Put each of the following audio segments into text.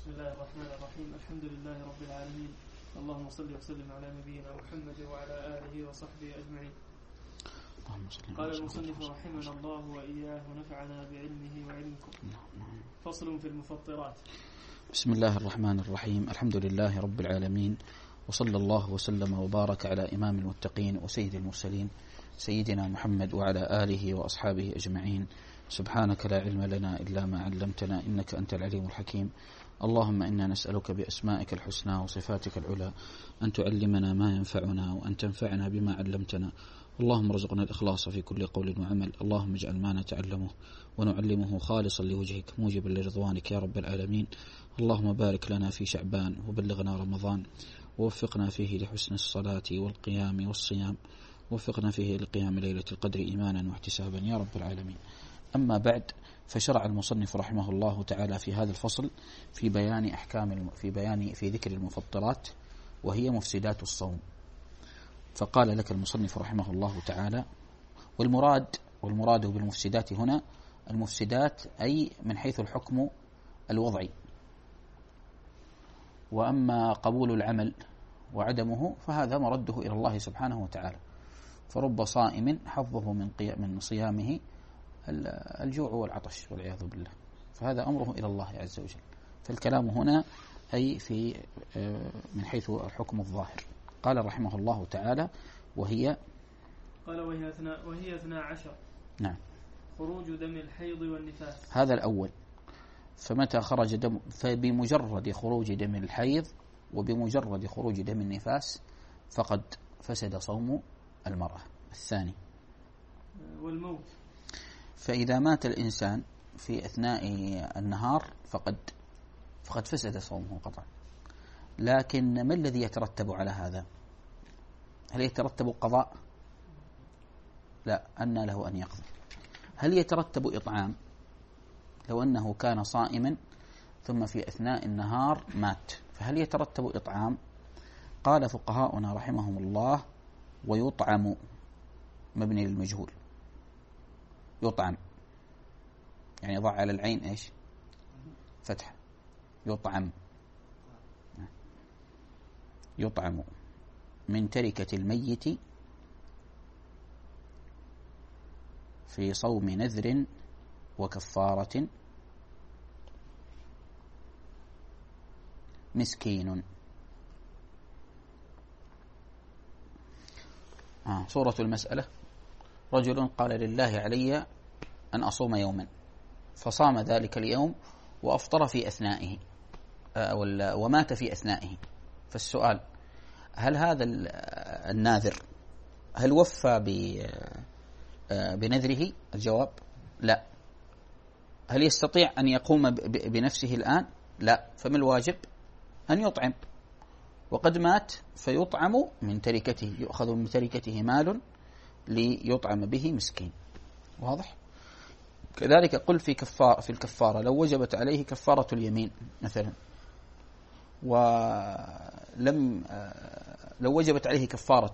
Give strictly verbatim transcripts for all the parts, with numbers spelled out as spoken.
بسم الله الرحمن الرحيم. الحمد لله رب العالمين، اللهم صل وسلم على نبينا محمد وعلى آله وصحبه أجمعين. قال المصنف رحمنا الله وإياه ونفعنا بعلمه وعلمكم. فصل في المفطرات. بسم الله الرحمن الرحيم. الحمد لله رب العالمين، وصلى الله وسلم وبارك على إمام المتقين وسيد المرسلين سيدنا محمد وعلى آله وأصحابه أجمعين. سبحانك لا علم لنا إلا ما علمتنا إنك أنت العليم الحكيم. اللهم إنا نسألك بأسمائك الحسنى وصفاتك العلى أن تعلمنا ما ينفعنا وأن تنفعنا بما علمتنا. اللهم ارزقنا الإخلاص في كل قول وعمل. اللهم اجعل ما نتعلمه ونعلمه خالصا لوجهك موجبا لرضوانك يا رب العالمين. اللهم بارك لنا في شعبان وبلغنا رمضان، ووفقنا فيه لحسن الصلاة والقيام والصيام، ووفقنا فيه لقيام ليلة القدر إيمانا واحتسابا يا رب العالمين. أما بعد، فشرع المصنف رحمه الله تعالى في هذا الفصل في بيان أحكام في بيان في ذكر المفطرات وهي مفسدات الصوم. فقال لك المصنف رحمه الله تعالى: والمراد والمراد بالمفسدات هنا المفسدات أي من حيث الحكم الوضعي، وأما قبول العمل وعدمه فهذا مرده إلى الله سبحانه وتعالى. فرب صائم حظه من من صيامه الجوع والعطش والعياذ بالله، فهذا أمره إلى الله عز وجل. فالكلام هنا أي في من حيث الحكم الظاهر. قال رحمه الله تعالى: وهي قال وهي اثناء وهي اثنا عشر. نعم. خروج دم الحيض والنفاس. هذا الأول. فمتى خرج دم فبمجرد خروج دم الحيض وبمجرد خروج دم النفاس فقد فسد صوم المرأة. الثاني والموت. فإذا مات الإنسان في أثناء النهار فقد فقد فسد صومه قطعا. لكن ما الذي يترتب على هذا؟ هل يترتب قضاء؟ لا، أن له أن يقضي. هل يترتب إطعام لو أنه كان صائما ثم في أثناء النهار مات؟ فهل يترتب إطعام؟ قال فقهاؤنا رحمهم الله: ويطعم مبني للمجهول. يطعم يعني ضع على العين إيش؟ فتح. يطعم يطعم من تركة الميت في صوم نذر وكفارة مسكين. آه صورة المسألة: رجل قال لله علي أن أصوم يوما، فصام ذلك اليوم وأفطر في أثنائه ومات في أثنائه. فالسؤال: هل هذا الناذر هل وفى بنذره؟ الجواب: لا. هل يستطيع أن يقوم بنفسه الآن؟ لا. فما الواجب؟ أن يطعم، وقد مات فيطعم من تركته، يؤخذ من تركته مال ليطعم به مسكين. واضح؟ كذلك قل في كفارة في الكفارة لو وجبت عليه كفارة اليمين مثلا، ولم لو وجبت عليه كفارة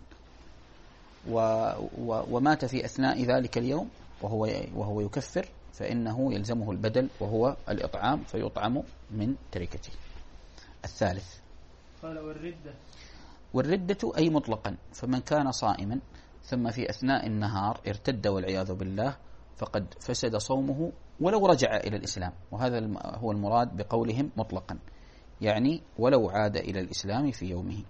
ومات في أثناء ذلك اليوم وهو وهو يكفر، فإنه يلزمه البدل وهو الإطعام، فيطعم من تركته. الثالث قال والردة. والردة أي مطلقا، فمن كان صائما ثم في أثناء النهار ارتد والعياذ بالله فقد فسد صومه ولو رجع إلى الإسلام. وهذا هو المراد بقولهم مطلقا، يعني ولو عاد إلى الإسلام في يومه.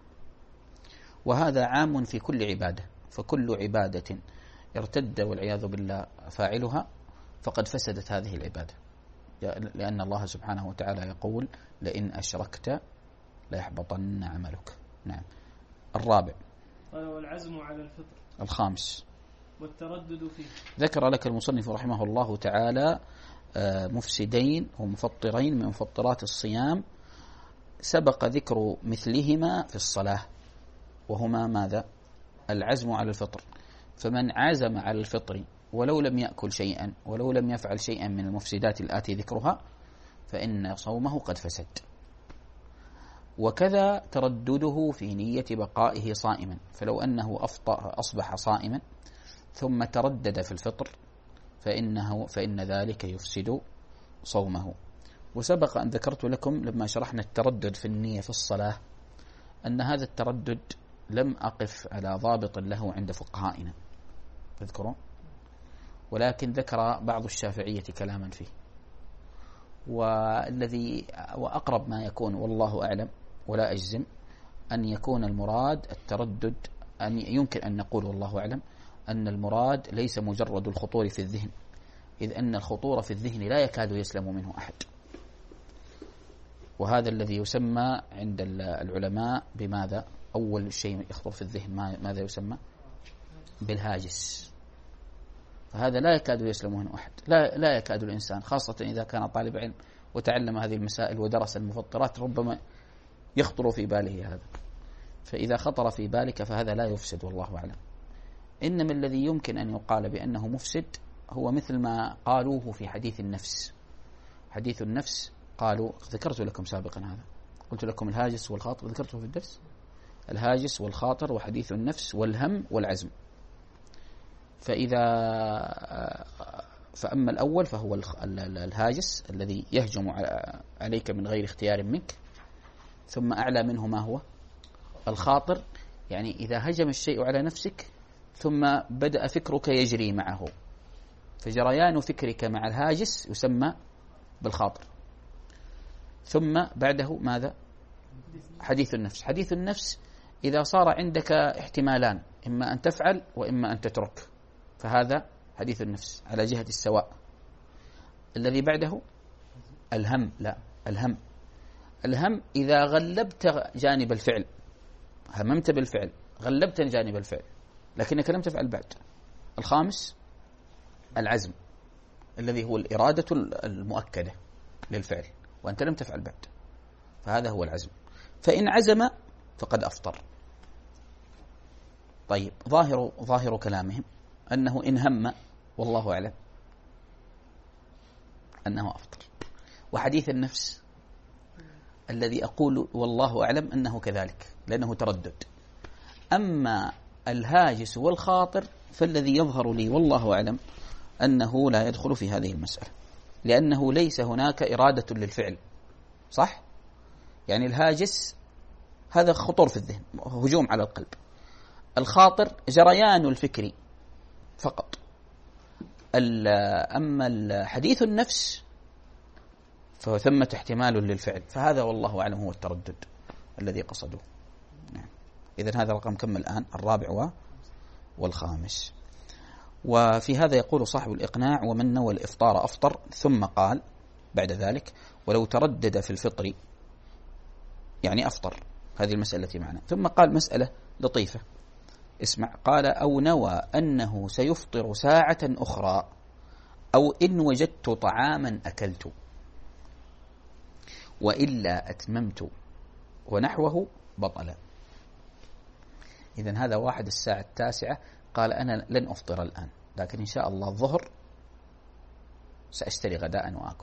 وهذا عام في كل عبادة، فكل عبادة ارتد والعياذ بالله فاعلها فقد فسدت هذه العبادة، لأن الله سبحانه وتعالى يقول: لئن أشركت ليحبطن عملك. نعم. الرابع قال والعزم على الفطر. الخامس والتردد فيه. ذكر لك المصنف رحمه الله تعالى مفسدين ومفطرين من مفطرات الصيام، سبق ذكر مثلهما في الصلاة، وهما ماذا؟ العزم على الفطر. فمن عزم على الفطر ولو لم يأكل شيئا ولو لم يفعل شيئا من المفسدات الآتي ذكرها فإن صومه قد فسد. وكذا تردده في نية بقائه صائما، فلو أنه أصبح صائما ثم تردد في الفطر فإنه فإن ذلك يفسد صومه. وسبق أن ذكرت لكم لما شرحنا التردد في النية في الصلاة أن هذا التردد لم أقف على ضابط له عند فقهائنا تذكرون، ولكن ذكر بعض الشافعية كلاما فيه، والذي وأقرب ما يكون والله أعلم ولا أجزم أن يكون المراد التردد، أن يمكن أن نقول والله أعلم أن المراد ليس مجرد الخطور في الذهن، إذ أن الخطور في الذهن لا يكاد يسلم منه أحد، وهذا الذي يسمى عند العلماء بماذا؟ أول شيء يخطر في الذهن ماذا يسمى؟ بالهاجس، فهذا لا يكاد يسلم منه أحد، لا, لا يكاد الإنسان خاصة إذا كان طالب علم وتعلم هذه المسائل ودرس المفطرات ربما يخطر في باله هذا، فإذا خطر في بالك فهذا لا يفسد والله أعلم. إنما الذي يمكن أن يقال بأنه مفسد هو مثل ما قالوه في حديث النفس. حديث النفس قالوا، ذكرت لكم سابقا هذا، قلت لكم الهاجس والخاطر، ذكرته في الدرس، الهاجس والخاطر وحديث النفس والهم والعزم. فإذا فأما الأول فهو الهاجس الذي يهجم عليك من غير اختيار منك، ثم أعلى منه ما هو الخاطر، يعني إذا هجم الشيء على نفسك ثم بدأ فكرك يجري معه، فجريان فكرك مع الهاجس يسمى بالخاطر. ثم بعده ماذا؟ حديث النفس. حديث النفس إذا صار عندك احتمالان، إما أن تفعل وإما أن تترك، فهذا حديث النفس على جهة السواء. الذي بعده الهم، لا الهم الهم إذا غلبت جانب الفعل، هممت بالفعل غلبت جانب الفعل لكنك لم تفعل بعد. الخامس العزم الذي هو الإرادة المؤكدة للفعل وأنت لم تفعل بعد، فهذا هو العزم. فإن عزم فقد أفطر. طيب ظاهر ظاهر كلامهم أنه إن هم والله أعلم أنه أفطر. وحديث النفس الذي أقول والله أعلم أنه كذلك لأنه تردد. أما الهاجس والخاطر فالذي يظهر لي والله أعلم أنه لا يدخل في هذه المسألة، لأنه ليس هناك إرادة للفعل، صح؟ يعني الهاجس هذا خطور في الذهن، هجوم على القلب. الخاطر جريان الفكري فقط. أما حديث النفس فثمة احتمال للفعل، فهذا والله أعلم هو التردد الذي قصدوه. نعم. إذن هذا رقم كم الآن؟ الرابع والخامس. وفي هذا يقول صاحب الإقناع: ومن نوى الإفطار أفطر. ثم قال بعد ذلك: ولو تردد في الفطر يعني أفطر. هذه المسألة التي معنا. ثم قال مسألة لطيفة، اسمع. قال: أو نوى أنه سيفطر ساعة أخرى، أو إن وجدت طعاما أكلت، وإلا أتممت، ونحوه بطل. إذن هذا واحد الساعة التاسعة قال: أنا لن أفطر الآن، لكن إن شاء الله الظهر سأشتري غداء وآكل،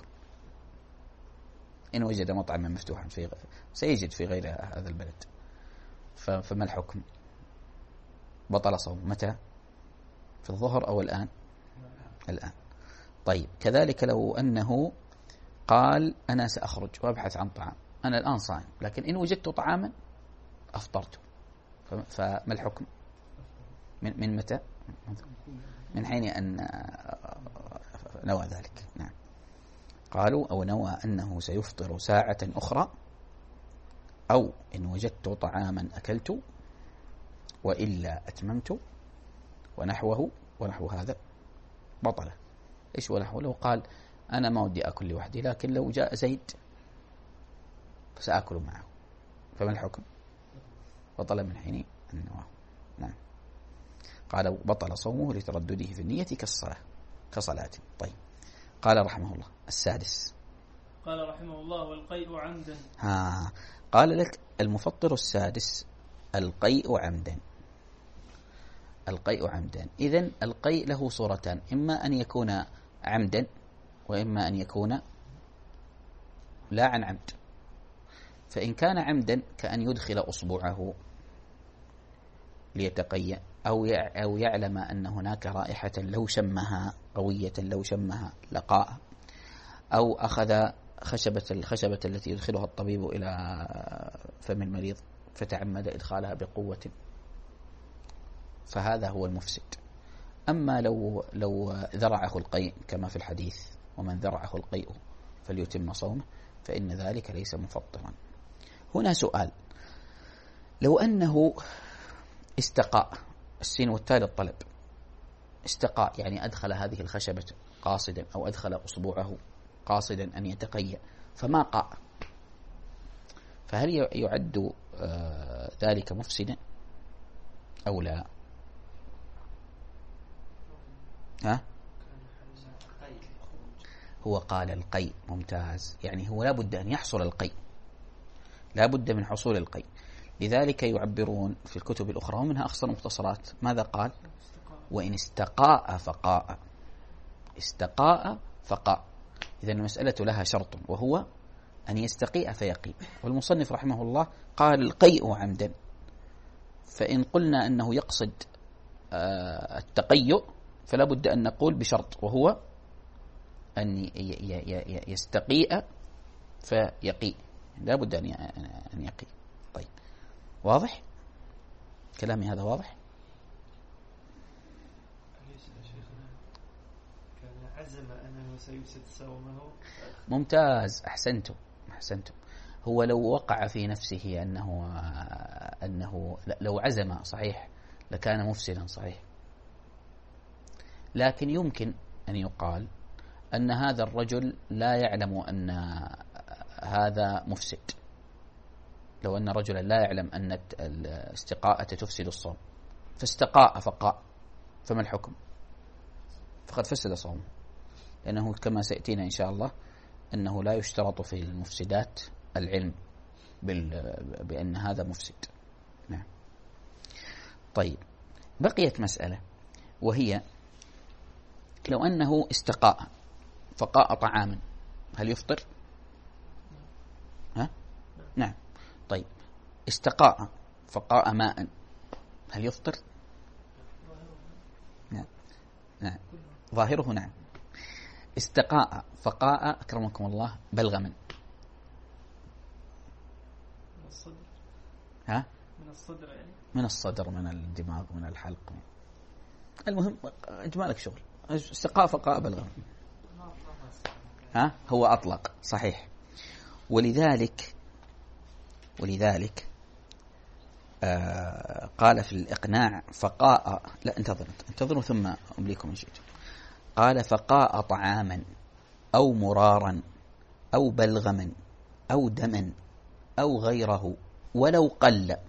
إن وجد مطعما مفتوحا في غير سيجد في غير هذا البلد. فما الحكم؟ بطل صوم. متى؟ في الظهر أو الآن؟ الآن. طيب كذلك لو أنه قال: أنا سأخرج وأبحث عن طعام، أنا الآن صائم لكن إن وجدت طعاما أفطرت، فما الحكم؟ من, من متى؟ من حين أن نوى ذلك. نعم. قالوا: أو نوى أنه سيفطر ساعة أخرى، أو إن وجدت طعاما أكلت، وإلا أتممت، ونحوه ونحو هذا بطلة. إيش ونحوه؟ لو قال: أنا ما ودي أكل لوحدي لكن لو جاء زيد فسأكل معه، فما الحكم؟ بطل من حين النواه. نعم. قال: بطل صومه لتردده في النية كالصلاة كصلاة. طيب. قال رحمه الله: السادس. قال رحمه الله: والقيء عمدا. ها قال لك المفطر السادس: القيء عمدا. القيء عمدا. إذن القيء له صورتان، إما أن يكون عمدا وإما أن يكون لا عن عمد. فإن كان عمدا كأن يدخل أصبعه ليتقيأ، أو أو يعلم أن هناك رائحة لو شمها قوية لو شمها لقاء، أو أخذ خشبة الخشبة التي يدخلها الطبيب إلى فم المريض فتعمد إدخالها بقوة، فهذا هو المفسد. أما لو لو ذرعه القيء كما في الحديث ومن ذرعه القيء فليتم صومه، فإن ذلك ليس مفطرا. هنا سؤال: لو أنه استقاء، السين والتاء للطلب، استقاء يعني أدخل هذه الخشبة قاصدا أو أدخل أصبعه قاصدا أن يتقيأ فما قاء، فهل يعد آه ذلك مفسدا أو لا؟ ها؟ هو قال القيء، ممتاز، يعني هو لا بد أن يحصل القيء، لا بد من حصول القيء. لذلك يعبرون في الكتب الأخرى ومنها أخصر مختصرات، ماذا قال؟ وإن استقاء فقاء، استقاء فقاء. إذا المسألة لها شرط وهو أن يستقيء فيقي، والمصنف رحمه الله قال القيء عمدا، فإن قلنا أنه يقصد التقيؤ فلا بد أن نقول بشرط وهو أن يستقيء فيقي، لا بد أن يقي. طيب، واضح كلامي هذا؟ واضح؟ كان عزم أنه سيفسد صومه. ممتاز، أحسنتم أحسنتم. هو لو وقع في نفسه أنه أنه لو عزم صحيح لكان مفسدا صحيح، لكن يمكن أن يقال أن هذا الرجل لا يعلم أن هذا مفسد. لو أن رجلا لا يعلم أن الاستقاءة تفسد الصوم فاستقاء فقاء، فما الحكم؟ فقد فسد صومه، لأنه كما سيأتينا إن شاء الله أنه لا يشترط في المفسدات العلم بأن هذا مفسد. نعم. طيب، بقيت مسألة وهي لو أنه استقاء فقاء طعاما، هل يفطر؟ ها؟ نعم. طيب، استقاء فقاء ماء، هل يفطر؟ نعم. نعم. ظاهره نعم. استقاء فقاء أكرمكم الله بلغما، من الصدر. ها؟ من الصدر يعني؟ من الصدر، من الدماغ، من الحلق، المهم اجمالك شغل. استقاء فقاء بلغما، ها؟ هو أطلق صحيح. ولذلك ولذلك آه قال في الإقناع فقاء، لا انتظروا انتظروا ثم أمليكم إن شئتم. قال فقاء طعاما أو مرارا أو بلغما أو دما أو غيره ولو قل،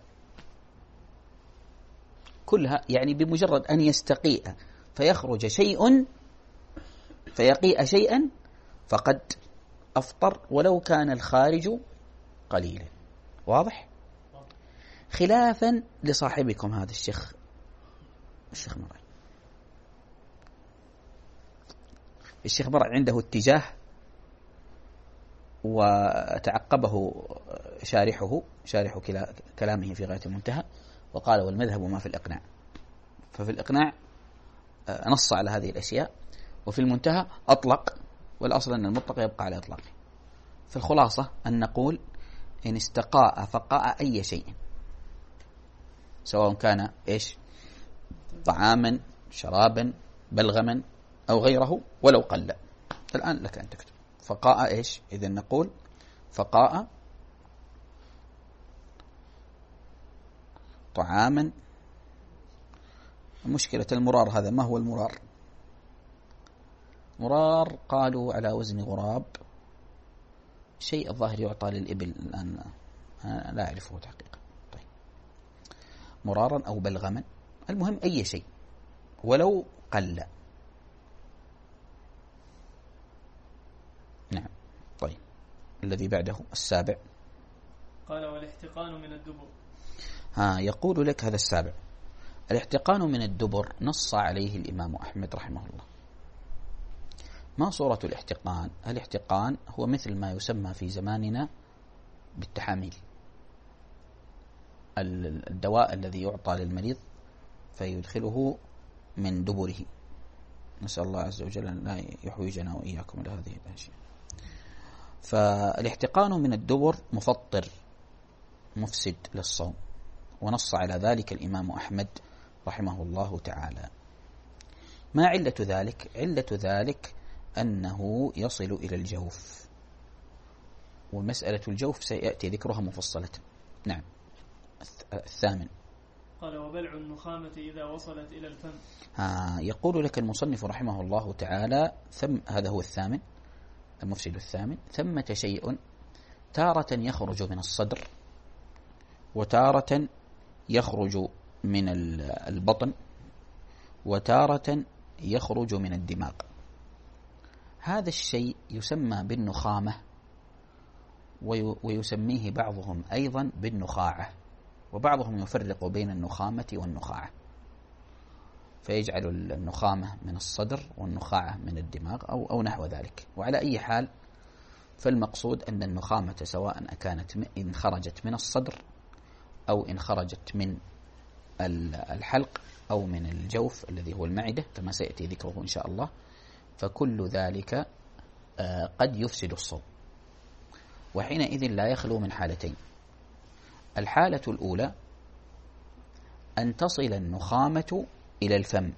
كلها يعني بمجرد أن يستقيء فيخرج شيء فيقيء شيئا فقد أفطر ولو كان الخارج قليلا. واضح؟ خلافا لصاحبكم هذا الشيخ الشيخ مرعي. الشيخ مرعي عنده اتجاه وتعقبه شارحه شارح كلامه في غاية المنتهى، وقال والمذهب ما في الإقناع. ففي الإقناع نص على هذه الأشياء، وفي المنتهى أطلق، والأصل أن المطلق يبقى على إطلاقه. في الخلاصة أن نقول إن استقاء فقاء أي شيء، سواء كان إيش، طعاما شرابا بلغما أو غيره ولو قل. الآن لك أن تكتب فقاء إيش. إذن نقول فقاء طعاما. مشكلة المرار هذا، ما هو المرار؟ مرار قالوا على وزن غراب، شيء الظاهر يعطى للإبل، الآن لا أعرفه تحقيقا. طيب، مرارا أو بلغما، المهم أي شيء ولو قل. نعم. طيب، الذي بعده السابع. قال والاحتقان من الدبر. ها، يقول لك هذا السابع، الاحتقان من الدبر نص عليه الإمام أحمد رحمه الله. ما صورة الاحتقان؟ الاحتقان هو مثل ما يسمى في زماننا بالتحاميل، الدواء الذي يعطى للمريض فيدخله من دبره. نسأل الله عز وجل أن لا يحوجنا وإياكم إلى هذه الأشياء. فالاحتقان من الدبر مفطر مفسد للصوم، ونص على ذلك الإمام أحمد رحمه الله تعالى. ما علة ذلك؟ علة ذلك أنه يصل إلى الجوف، ومسألة الجوف سيأتي ذكرها مفصلة. نعم. الثامن قال وبلع النخامة إذا وصلت إلى الفم. ها يقول لك المصنف رحمه الله تعالى ثم هذا هو الثامن، المفسد الثامن. ثمة شيء تارة يخرج من الصدر، وتارة يخرج من البطن، وتارة يخرج من الدماغ. هذا الشيء يسمى بالنخامة، ويسميه بعضهم أيضا بالنخاعة، وبعضهم يفرق بين النخامة والنخاعة، فيجعل النخامة من الصدر والنخاعة من الدماغ أو, أو نحو ذلك. وعلى أي حال فالمقصود أن النخامة سواء كانت إن خرجت من الصدر أو إن خرجت من الحلق أو من الجوف الذي هو المعدة كما سيأتي ذكره إن شاء الله، فكل ذلك قد يفسد الصوم. وحينئذ لا يخلو من حالتين: الحالة الأولى أن تصل النخامة إلى الفم،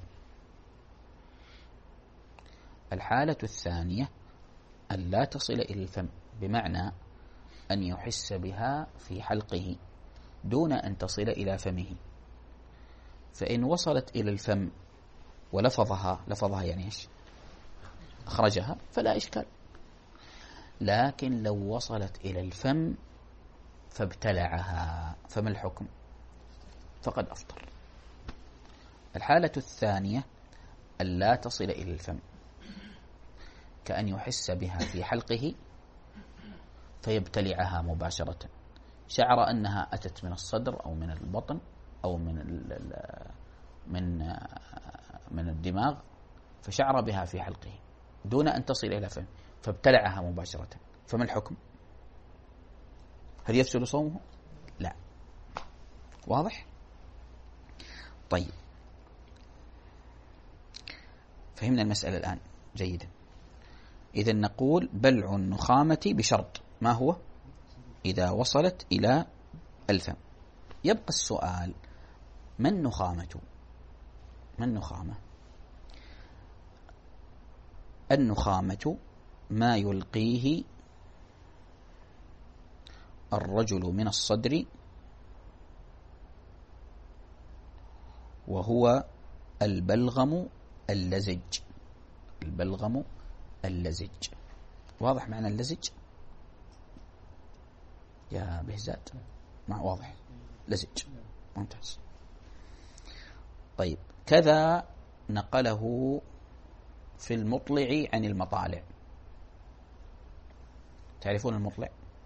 الحالة الثانية أن لا تصل إلى الفم، بمعنى أن يحس بها في حلقه دون أن تصل إلى فمه. فإن وصلت إلى الفم ولفظها، لفظها يعني إيش؟ أخرجها، فلا إشكال. لكن لو وصلت إلى الفم فابتلعها فما الحكم؟ فقد أفطر. الحالة الثانية أن لا تصل إلى الفم، كأن يحس بها في حلقه فيبتلعها مباشرة، شعر أنها أتت من الصدر أو من البطن أو من من من الدماغ، فشعر بها في حلقه دون أن تصل إلى فم فابتلعها مباشرة، فما الحكم؟ هل يفسد صومه؟ لا. واضح؟ طيب، فهمنا المسألة الآن جيدا. إذن نقول بلع النخامة بشرط، ما هو؟ إذا وصلت إلى الفم. يبقى السؤال: ما النخامة؟ ما النخامة؟ النخامة ما يلقيه الرجل من الصدر، وهو البلغم اللزج. البلغم اللزج. واضح معنى اللزج يا بهزاد؟ ما واضح؟ لزج، ممتاز. طيب، كذا نقله في المطلع عن المطالع. تعرفون المطلع؟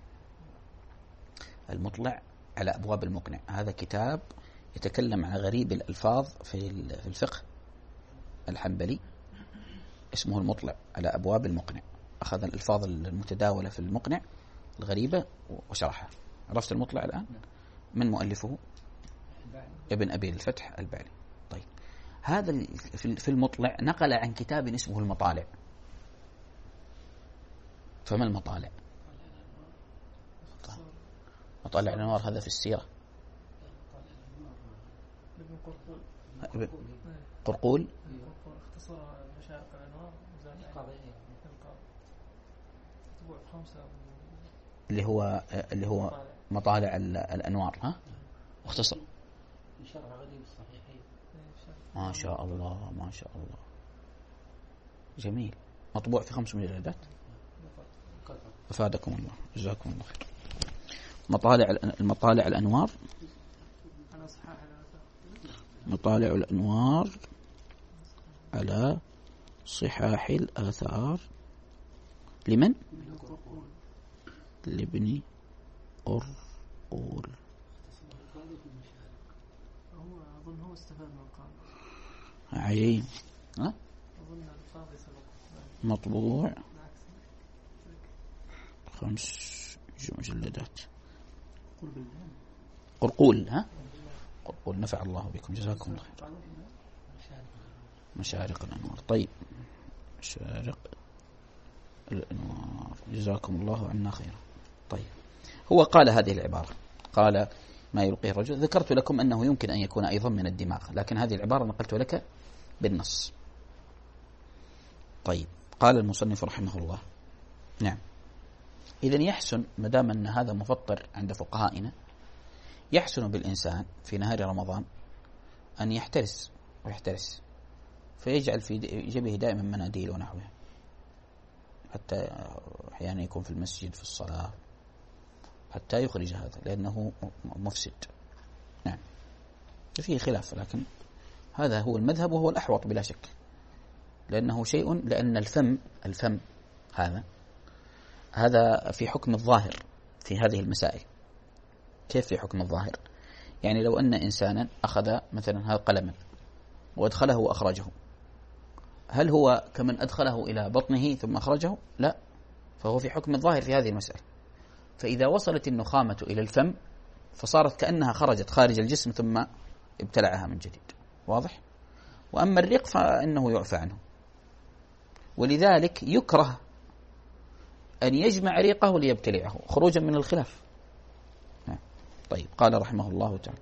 المطلع على أبواب المقنع، هذا كتاب يتكلم عن غريب الألفاظ في الفقه الحنبلي، اسمه المطلع على أبواب المقنع. أخذ الألفاظ المتداولة في المقنع الغريبة وشرحها. عرفت المطلع الآن؟ من مؤلفه؟ ابن أبي الفتح البعلي. طيب، هذا في المطلع نقل عن كتاب اسمه المطالع. فما المطالع؟ مطالع الأنوار هذا في السيرة. ابن قرقول اللي هو اللي هو مطالع الأنوار، ها؟ واختصر. ما شاء الله ما شاء الله، جميل. مطبوع في خمس مجلدات. أفادكم الله، جزاكم الله خير. مطالع المطالع الأنوار، مطالع الأنوار على صحاح الآثار لمن؟ لابن قرقول. هو أظن هو استفاد من القام عين، ها؟ أظن القاضي سبق. مطبوع خمس مجلدات. قرقول، ها؟ قرقول، نفع الله بكم، جزاكم الله خير. مشارق الأنوار. طيب، مشارق الأنوار، جزاكم الله عنا خيرا. طيب هو قال هذه العبارة، قال ما يلقيه الرجل. ذكرت لكم أنه يمكن أن يكون أيضا من الدماغ، لكن هذه العبارة نقلت لك بالنص. طيب قال المصنف رحمه الله نعم إذن يحسن مدام أن هذا مفطر عند فقهائنا، يحسن بالإنسان في نهار رمضان أن يحترس ويحترس فيجعل في جيبه دائما مناديل ونحوها، حتى أحيانا يكون في المسجد في الصلاة حتى يخرج هذا، لأنه مفسد. نعم فيه خلاف، لكن هذا هو المذهب وهو الأحوط بلا شك، لأنه شيء، لأن الفم الفم هذا هذا في حكم الظاهر في هذه المسائل. كيف في حكم الظاهر؟ يعني لو أن إنسانا أخذ مثلا هذا قلما وأدخله وأخرجه، هل هو كمن أدخله إلى بطنه ثم أخرجه؟ لا، فهو في حكم الظاهر في هذه المسألة. فإذا وصلت النخامة إلى الفم فصارت كأنها خرجت خارج الجسم ثم ابتلعها من جديد. واضح؟ وأما الريق فإنه يعفى عنه، ولذلك يكره أن يجمع ريقه ليبتلعه خروجا من الخلاف. نعم. طيب قال رحمه الله تعالى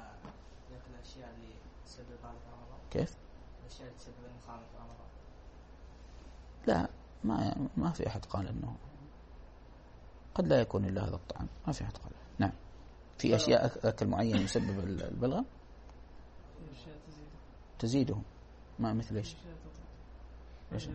كيف؟ لا، ما ما في أحد قال أنه قد لا يكون إلا هذا الطعام، ما في أحد قال. نعم في أشياء أكل معين يسبب البلغم تزيده، ما مثل إيش؟ إيش؟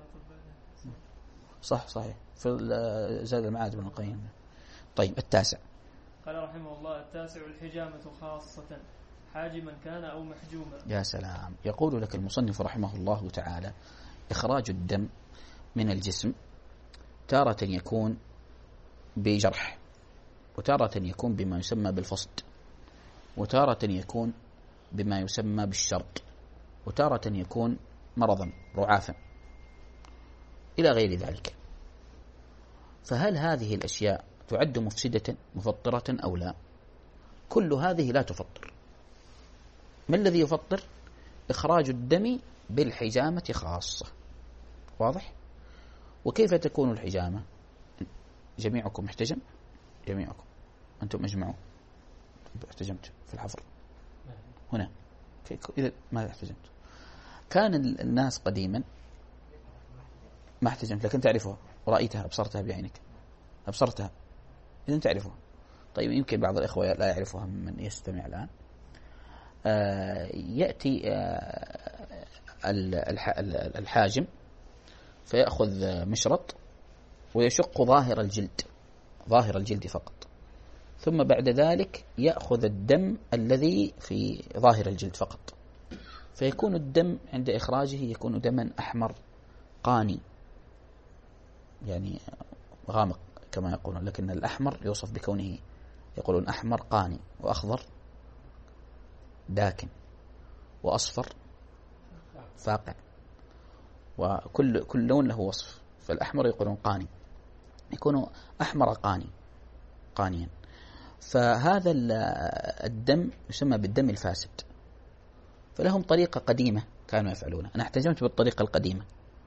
صح صحيح في زاد المعاد بن القيم. طيب التاسع قال رحمه الله التاسع الحجامة خاصة حاجما كان أو محجوما. يا سلام. يقول لك المصنف رحمه الله تعالى إخراج الدم من الجسم تارة يكون بجرح، وتارة يكون بما يسمى بالفصد، وتارة يكون بما يسمى بالشرط، وتارة يكون مرضا رعافا إلى غير ذلك. فهل هذه الأشياء تعد مفسدة مفطرة أو لا؟ كل هذه لا تفطر. ما الذي يفطر؟ إخراج الدم بالحجامة خاصة. واضح؟ وكيف تكون الحجامة؟ جميعكم احتجم؟ جميعكم أنتم اجمعوا احتجمت في الحفر هنا. إذا ما احتجمت، كان الناس قديما ما احتجمت لكن تعرفها ورأيتها أبصرتها بعينك، أبصرتها إذن تعرفها. طيب يمكن بعض الإخوة لا يعرفها من يستمع الآن. آه يأتي آه الحاجم فيأخذ مشرط ويشق ظاهر الجلد، ظاهر الجلد فقط، ثم بعد ذلك يأخذ الدم الذي في ظاهر الجلد فقط، فيكون الدم عند إخراجه يكون دما أحمر قاني، يعني غامق كما يقولون، لكن الأحمر يوصف بكونه يقولون أحمر قاني، وأخضر داكن، وأصفر فاقع، وكل كل لون له وصف. فالأحمر يقولون قاني، يكون أحمر قاني قانيا. فهذا الدم يسمى بالدم الفاسد. فلهم طريقة قديمة كانوا يفعلونها، أنا احتجمت بالطريقة القديمة.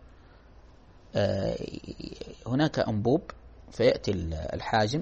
هناك أنبوب فيأتي الحاجم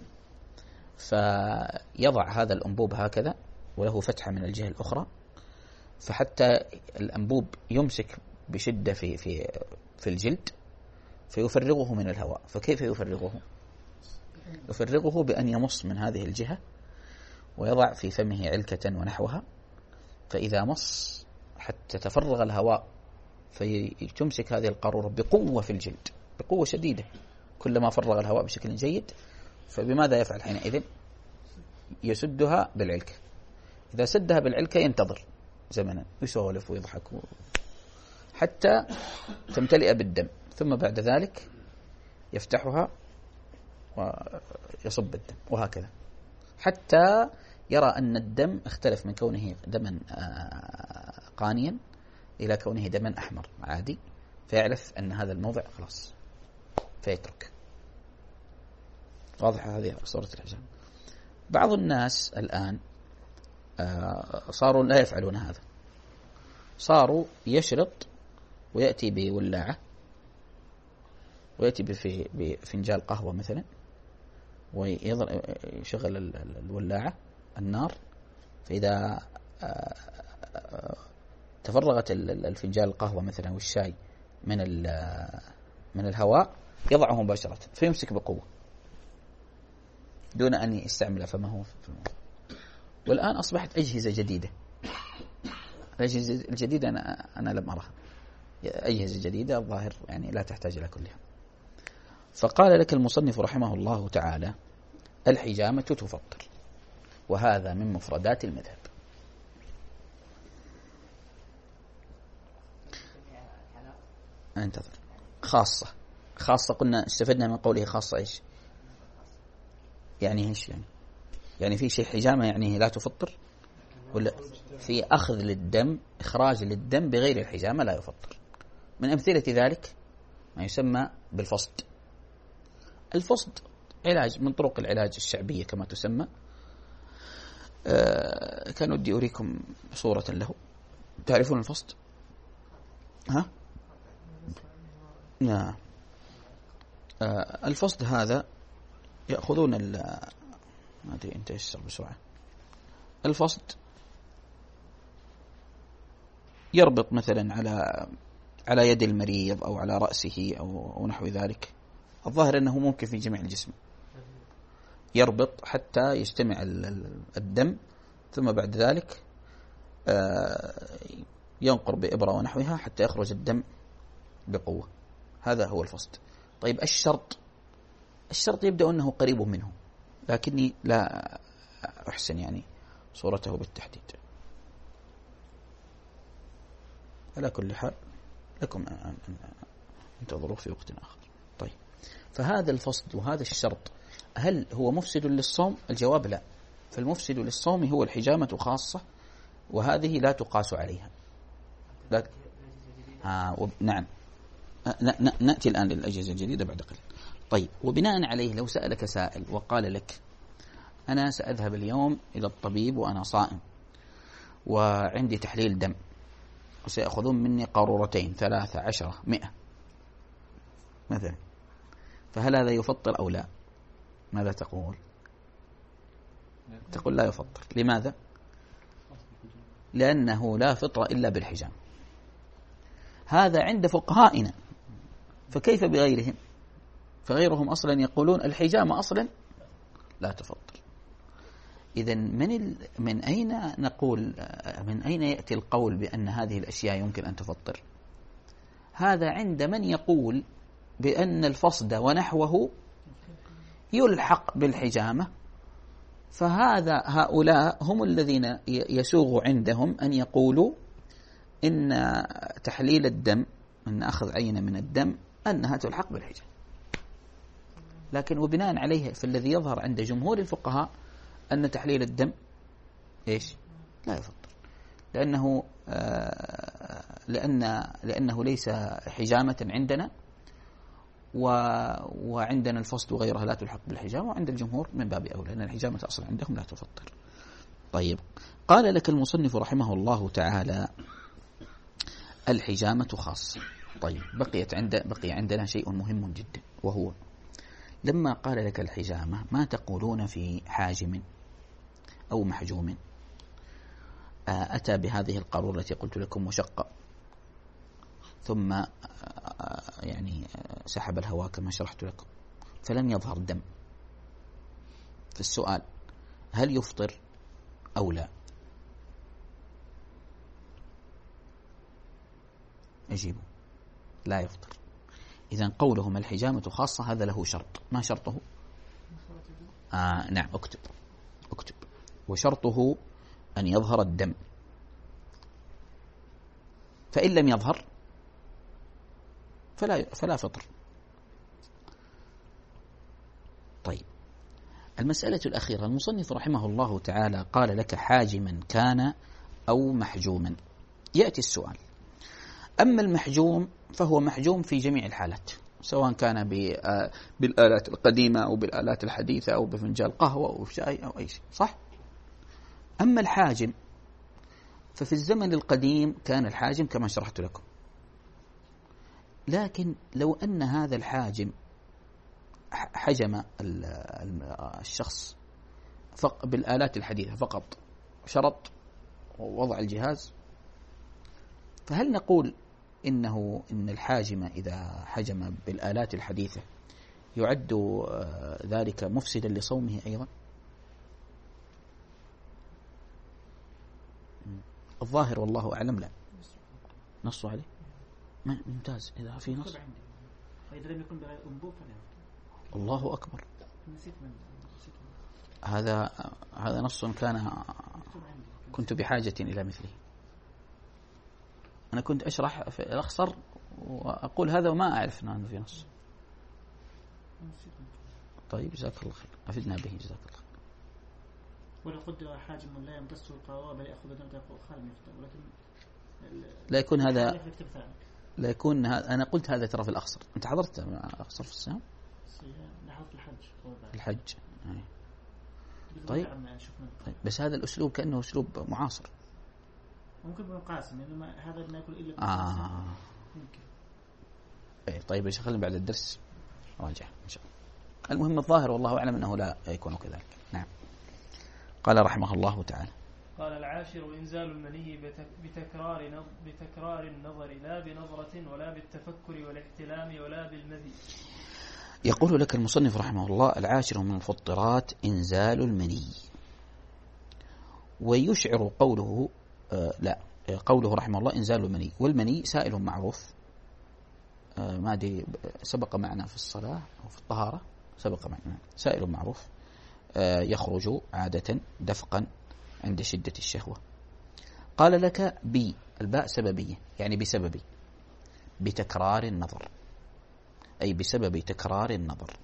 فيضع هذا الأنبوب هكذا وله فتحة من الجهة الأخرى، فحتى الأنبوب يمسك بشدة في في في الجلد فيفرغه من الهواء. فكيف يفرغه؟ يفرغه بأن يمص من هذه الجهة ويضع في فمه علكة ونحوها، فإذا مص حتى تفرغ الهواء فتمسك هذه القارورة بقوة في الجلد، بقوة شديدة، كلما فرغ الهواء بشكل جيد. فبماذا يفعل حينئذ؟ يسدها بالعلكة. إذا سدها بالعلكة ينتظر زمنا يسولف ويضحك حتى تمتلئ بالدم، ثم بعد ذلك يفتحها ويصب الدم، وهكذا حتى يرى أن الدم اختلف من كونه دما قانيا إلى كونه دما أحمر عادي، فيعرف أن هذا الموضع خلاص فيترك. واضح هذه صورة الحجام. بعض الناس الآن صاروا لا يفعلون هذا، صاروا يشرط ويأتي بولاعة ويأتي بفنجال قهوة مثلا ويشغل الولاعة النار، فإذا تفرغت الفنجال القهوة مثلا والشاي من من الهواء يضعه مباشرة فيمسك بقوة دون أن يستعمل فمه في الموضوع. والآن أصبحت أجهزة جديدة، الأجهزة الجديدة أنا أنا لم أرها، أجهزة جديدة الظاهر يعني لا تحتاج إلى كلها. فقال لك المصنف رحمه الله تعالى: الحجامة تفطر، وهذا من مفردات المذهب. انتظر. خاصة خاصة قلنا استفدنا من قوله خاصة إيش يعني؟ إيش يعني؟ يعني في شيء حجامة يعني لا تفطر، ولا في أخذ للدم، إخراج للدم بغير الحجامة لا يفطر. من أمثلة ذلك ما يسمى بالفصد. الفصد علاج من طرق العلاج الشعبية كما تسمى. آه كان ودي أريكم صورة له. تعرفون الفصد؟ ها؟ نعم. آه الفصد هذا يأخذون ال ما أدري أنت يسر بسرعة. الفصد يربط مثلا على على يد المريض أو على رأسه أو, أو نحو ذلك. الظاهر أنه ممكن في جميع الجسم، يربط حتى يجتمع الدم، ثم بعد ذلك ينقر بإبرة ونحوها حتى يخرج الدم بقوة. هذا هو الفصد. طيب الشرط، الشرط يبدأ أنه قريب منه، لكني لا أحسن يعني صورته بالتحديد. على كل حال لكم أن تنتظروا في وقت آخر. طيب، فهذا الفصد وهذا الشرط هل هو مفسد للصوم؟ الجواب لا. فالمفسد للصوم هو الحجامة خاصة، وهذه لا تقاس عليها. لا. آه وب... نعم. آه نأتي الآن للأجهزة الجديدة بعد قليل. طيب، وبناء عليه لو سألك سائل وقال لك: أنا سأذهب اليوم إلى الطبيب وأنا صائم وعندي تحليل دم وسيأخذون مني قارورتين ثلاثة عشرة مئة مثلا، فهل هذا يفطر أو لا؟ ماذا تقول؟ تقول لا يفطر. لماذا؟ لأنه لا فطر إلا بالحجام. هذا عند فقهائنا، فكيف بغيرهم؟ فغيرهم أصلا يقولون الحجامة أصلا لا تفطر. إذن من ال... من أين نقول، من أين يأتي القول بأن هذه الأشياء يمكن أن تفطر؟ هذا عند من يقول بأن الفصد ونحوه يلحق بالحجامة. فهذا هؤلاء هم الذين يسوغ عندهم أن يقولوا إن تحليل الدم، أن أخذ عينة من الدم أنها تلحق بالحجامة. لكن وبناء عليه فالذي يظهر عند جمهور الفقهاء أن تحليل الدم إيش؟ لا يفطر، لأنه آه لأن لأنه ليس حجامة عندنا، و وعندنا الفصد وغيرها لا تلحق بالحجامة، وعند الجمهور من باب أولى لأن الحجامة أصلا عندهم لا تفطر. طيب، قال لك المصنف رحمه الله تعالى: الحجامة خاصة. طيب، بقيت عند بقي عندنا شيء مهم جدا، وهو لما قال لك الحجامة ما تقولون في حاجم أو محجوم أتى بهذه القارورة التي قلت لكم وشق، ثم يعني سحب الهواء كما شرحت لكم فلم يظهر دم. في السؤال هل يفطر أو لا؟ أجيبوا لا يفطر. إذن قولهم الحجامة خاصة هذا له شرط. ما شرطه؟ آه نعم، اكتب اكتب وشرطه أن يظهر الدم، فإن لم يظهر فلا فلا فطر. طيب، المسألة الأخيرة، المصنف رحمه الله تعالى قال لك حاجما كان أو محجوما. يأتي السؤال: أما المحجوم فهو محجوم في جميع الحالات، سواء كان بالآلات القديمة أو بالآلات الحديثة أو بفنجان قهوة أو شاي أو أي شيء، صح؟ أما الحاجم ففي الزمن القديم كان الحاجم كما شرحت لكم لكن لو أن هذا الحاجم حجم الشخص بالآلات الحديثة فقط، شرط ووضع الجهاز، فهل نقول إنه إن الحاجم إذا حجم بالآلات الحديثة يعد ذلك مفسدا لصومه أيضا؟ الظاهر والله أعلم لا. نصوا عليه ممتاز. إذا في نص فإذا لم يكن بغير أنبوب الله أكبر. هذا هذا نص كان كنت بحاجة إلى مثله. أنا كنت أشرح في الأخصر وأقول هذا وما أعرف أنه في نص. طيب جزاك الله خير، أفدنا به جزاك الله خير. ولو قدر حاجم لا يمتص القرار بل يأخذ دمته خالد يفتر، ولكن لا يكون هذا لا يكون هذا. أنا قلت هذا ترى في الأخصر. أنت حضرت أخصر في الصيام؟ نحضر في الحج. الحج يعني. طيب. طيب بس هذا الأسلوب كأنه أسلوب معاصر. ممكن ابن قاسم إنما هذا ما يكون إلا آه. ممكن. إيه طيب يا شيخ خلينا بعد الدرس راجع إن شاء الله. المهم الظاهر والله أعلم أنه لا يكون كذلك. نعم. قال رحمه الله تعالى. قال العاشر إنزال المني بتكرار بتكرار النظر لا بنظرة ولا بالتفكر والاحتلام ولا بالمذي. يقول لك المصنف رحمه الله العاشر من الفطرات إنزال المني. ويشعر قوله آه لا قوله رحمه الله إنزال المني، والمني سائل معروف آه ما دي سبق معنا في الصلاة أو في الطهارة، سبق معنا سائل معروف آه يخرج عادة دفقا عند شدة الشهوة. قال لك بي الباء سببية يعني بسبب بتكرار النظر، أي بسبب تكرار النظر.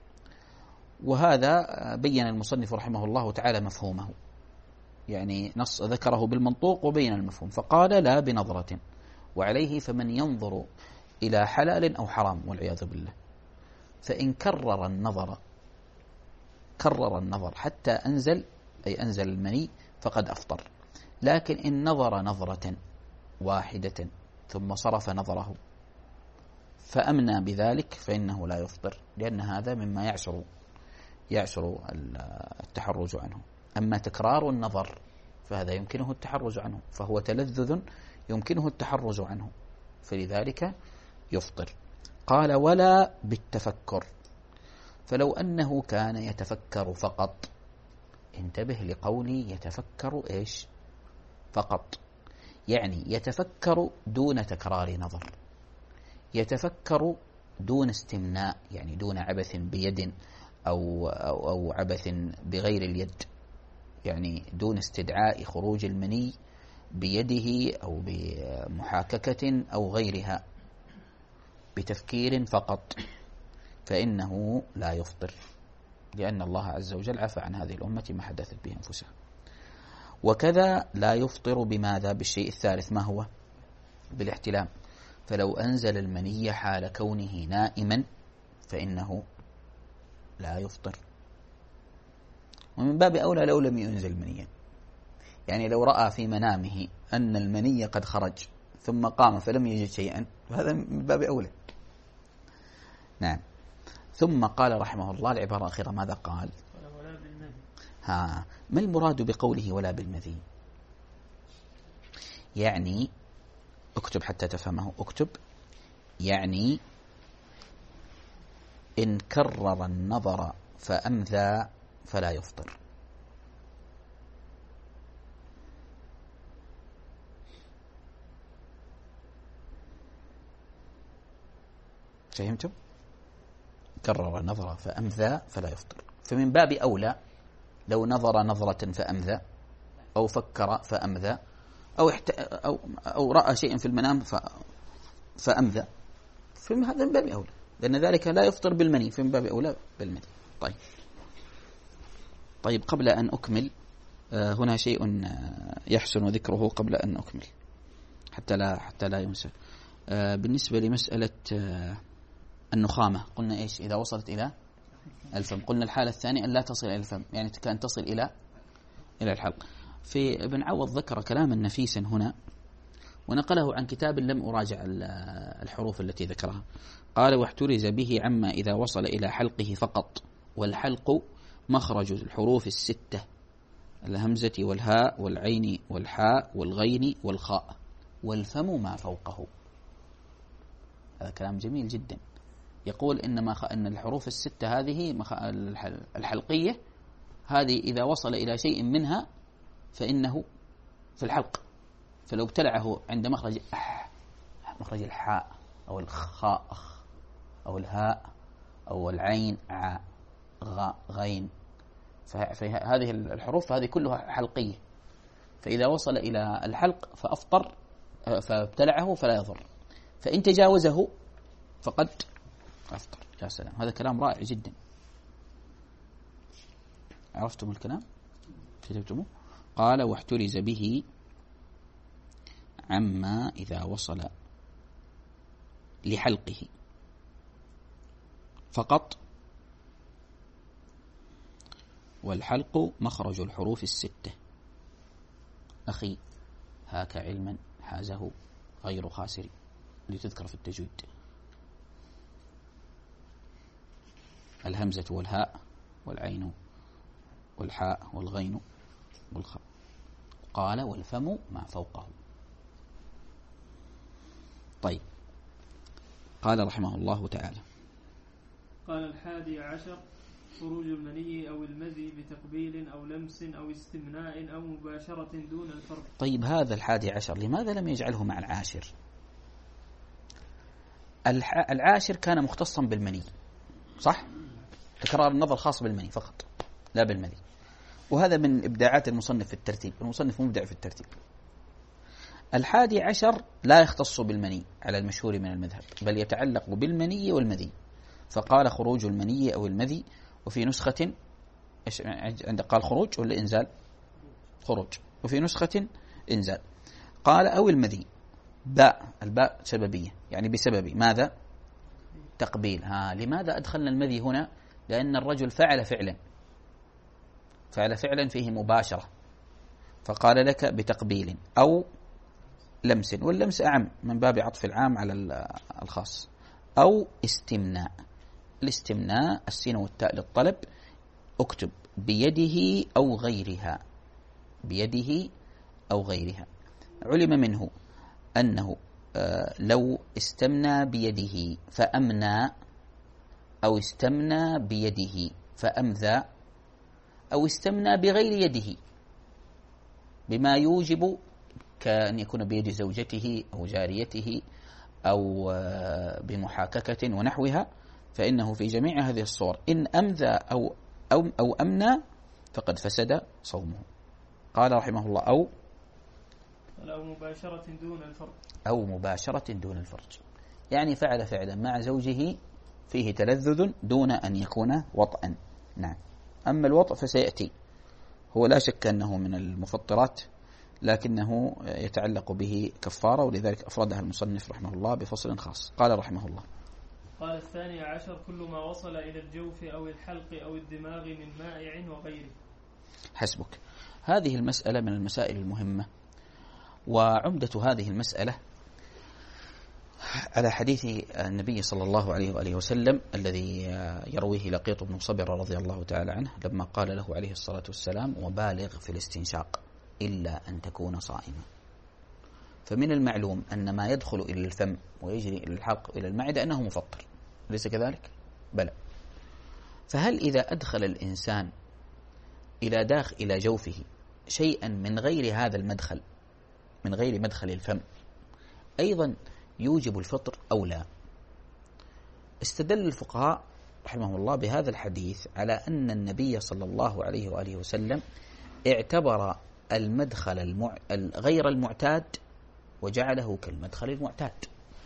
وهذا بين المصنف رحمه الله تعالى مفهومه، يعني نص ذكره بالمنطوق وبين المفهوم، فقال لا بنظرة، وعليه فمن ينظر إلى حلال أو حرام والعياذ بالله فإن كرر النظر كرر النظر حتى أنزل أي أنزل المني فقد أفطر. لكن إن نظر نظرة واحدة ثم صرف نظره فأمنى بذلك فإنه لا يفطر، لأن هذا مما يعسر يعسر التحرز عنه. أما تكرار النظر فهذا يمكنه التحرز عنه، فهو تلذذ يمكنه التحرز عنه، فلذلك يفطر. قال ولا بالتفكر، فلو أنه كان يتفكر فقط، انتبه لقولي يتفكر إيش فقط، يعني يتفكر دون تكرار نظر، يتفكر دون استمناء يعني دون عبث بيد أو, أو, أو عبث بغير اليد، يعني دون استدعاء خروج المني بيده أو بمحاككة أو غيرها، بتفكير فقط، فإنه لا يفطر، لأن الله عز وجل عفى عن هذه الأمة ما حدثت به أنفسها. وكذا لا يفطر بماذا؟ بالشيء الثالث، ما هو؟ بالاحتلام. فلو أنزل المني حال كونه نائما فإنه لا يفطر. ومن باب أولى لو لم ينزل منيا، يعني لو رأى في منامه أن المني قد خرج ثم قام فلم يجد شيئا فهذا من باب أولى. نعم. ثم قال رحمه الله العبارة الأخيرة ماذا قال؟ ولا بالمذي. ها ما المراد بقوله ولا بالمذي؟ يعني اكتب حتى تفهمه، اكتب يعني إن كرر النظر فأمذى فلا يفطر. فهمتم؟ كرر النظر فأمذى فلا يفطر. فمن باب أولى لو نظر نظرة فأمذى أو فكر فأمذى أو, احت... أو... أو رأى شيئا في المنام ف... فأمذى، فهذا من باب أولى، لأن ذلك لا يفطر بالمني، فمن باب أولى بالمني. طيب طيب قبل أن أكمل آه هنا شيء يحسن ذكره قبل أن أكمل حتى لا حتى لا ينسى. آه بالنسبة لمسألة آه النخامة قلنا إيش؟ إذا وصلت إلى الفم. قلنا الحالة الثانية أن لا تصل إلى الفم، يعني كان تصل إلى إلى الحلق. في ابن عوض ذكر كلاما نفيسا هنا، ونقله عن كتاب لم أراجع الحروف التي ذكرها. قال واحترز به عما إذا وصل إلى حلقه فقط، والحلق مخرج الحروف الستة، الهمزة والهاء والعين والحاء والغين والخاء، والفم ما فوقه. هذا كلام جميل جدا. يقول إن, ما خ... إن الحروف الستة هذه مخ... الحلقية هذه إذا وصل إلى شيء منها فإنه في الحلق، فلو ابتلعه عند مخرج أح، مخرج الحاء أو الخاء أو الهاء أو العين ع غ غين، فهذه الحروف هذه كلها حلقية، فإذا وصل إلى الحلق فأفطر فابتلعه فلا يضر، فإن تجاوزه فقد أفطر. يا سلام، هذا كلام رائع جدا. عرفتم الكلام؟ كتبتموه؟ قال واحترز به عما إذا وصل لحلقه فقط، والحلق مخرج الحروف الستة. أخي هاك علما حازه غير خاسر، لتذكر في التجويد. الهمزة والهاء والعين والحاء والغين والخاء. قال والفم ما فوقه. طيب، قال رحمه الله تعالى: قال الحادي عشر: خروج المني أو المذي بتقبيل أو لمس أو استمناء أو مباشرة دون الفرق. طيب، هذا الحادي عشر لماذا لم يجعله مع العاشر؟ العاشر كان مختصا بالمني، صح؟ تكرار النظر خاص بالمني فقط لا بالمذي، وهذا من إبداعات المصنف في الترتيب. المصنف مبدع في الترتيب. الحادي عشر لا يختص بالمني على المشهور من المذهب، بل يتعلق بالمني والمذي، فقال خروج المني أو المذي. وفي نسخة عند قال خروج ولا إنزال؟ خروج. وفي نسخة إنزال. قال أو المذي، باء، الباء سببية يعني بسبب ماذا؟ تقبيل. ها، لماذا أدخلنا المذي هنا؟ لأن الرجل فعل فعلا فعل فعلا فيه مباشرة، فقال لك بتقبيل أو لمس، واللمس أعم من باب عطف العام على الخاص. أو استمناء. الاستمناء السين والتاء للطلب. اكتب بيده أو غيرها، بيده أو غيرها. علم منه أنه لو استمنى بيده فأمنى، أو استمنى بيده فأمذى، أو استمنى بغير يده بما يوجب كأن يكون بيد زوجته أو جاريته أو بمحاككة ونحوها، فإنه في جميع هذه الصور إن أمذى أو أو أو أمنى فقد فسد صومه. قال رحمه الله: أو أو مباشرة دون الفرج. أو مباشرة دون الفرج، يعني فعل فعلا مع زوجه فيه تلذذ دون أن يكون وطئا. نعم. أما الوطء فسيأتي، هو لا شك أنه من المفطرات، لكنه يتعلق به كفارة، ولذلك أفردها المصنف رحمه الله بفصل خاص. قال رحمه الله: قال الثاني عشر: كل ما وصل إلى الجوف أو الحلق أو الدماغ من مائع وغيره. حسبك. هذه المسألة من المسائل المهمة، وعمدة هذه المسألة على حديث النبي صلى الله عليه وآله وسلم الذي يرويه لقيط بن صبر رضي الله تعالى عنه لما قال له عليه الصلاة والسلام: وبالغ في الاستنشاق إلا أن تكون صائما. فمن المعلوم أن ما يدخل إلى الفم ويجري إلى الحلق إلى المعدة أنه مفطر، ليس كذلك؟ بلى. فهل إذا أدخل الإنسان إلى داخل إلى جوفه شيئا من غير هذا المدخل، من غير مدخل الفم، أيضا يوجب الفطر أو لا؟ استدل الفقهاء رحمه الله بهذا الحديث على أن النبي صلى الله عليه وآله وسلم اعتبر المدخل المع... غير المعتاد وجعله كالمدخل المعتاد.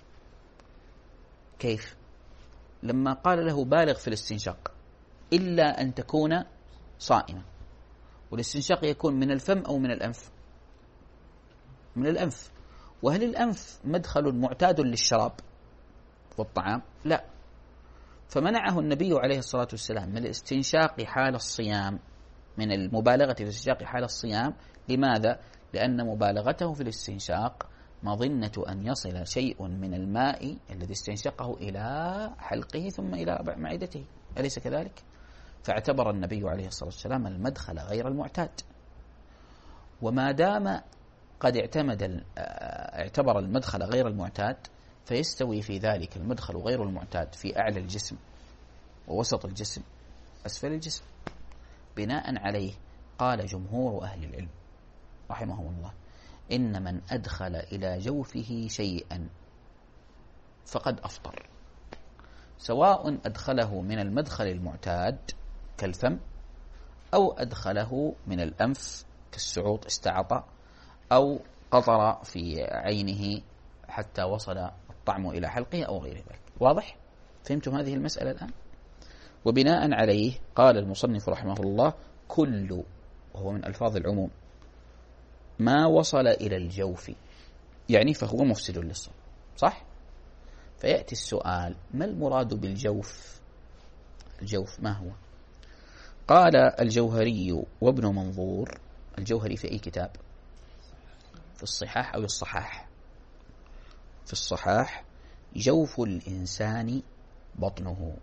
كيف؟ لما قال له: بالغ في الاستنشاق إلا أن تكون صائما. والاستنشاق يكون من الفم أو من الأنف؟ من الأنف. وهل الأنف مدخل معتاد للشراب والطعام؟ لا. فمنعه النبي عليه الصلاة والسلام من الاستنشاق حال الصيام، من المبالغة في الاستنشاق حال الصيام. لماذا؟ لأن مبالغته في الاستنشاق مظنة أن يصل شيء من الماء الذي استنشقه إلى حلقه ثم إلى معدته، أليس كذلك؟ فاعتبر النبي عليه الصلاة والسلام المدخل غير المعتاد، وما دام قد اعتمد اعتبر المدخل غير المعتاد فيستوي في ذلك المدخل غير المعتاد في أعلى الجسم ووسط الجسم أسفل الجسم. بناء عليه قال جمهور أهل العلم رحمهم الله إن من أدخل إلى جوفه شيئا فقد أفطر، سواء أدخله من المدخل المعتاد كالفم أو أدخله من الأنف كالسعوط استعطى أو قطر في عينه حتى وصل الطعم إلى حلقه أو غير ذلك. واضح؟ فهمتم هذه المسألة الآن؟ وبناء عليه قال المصنف رحمه الله كل، وهو من ألفاظ العموم، ما وصل إلى الجوف يعني فهو مفسد للصوم، صح؟ فيأتي السؤال ما المراد بالجوف؟ الجوف ما هو؟ قال الجوهري وابن منظور، الجوهري في أي كتاب؟ في الصحاح أو الصحاح؟ في الصحاح: جوف الإنسان بطنه.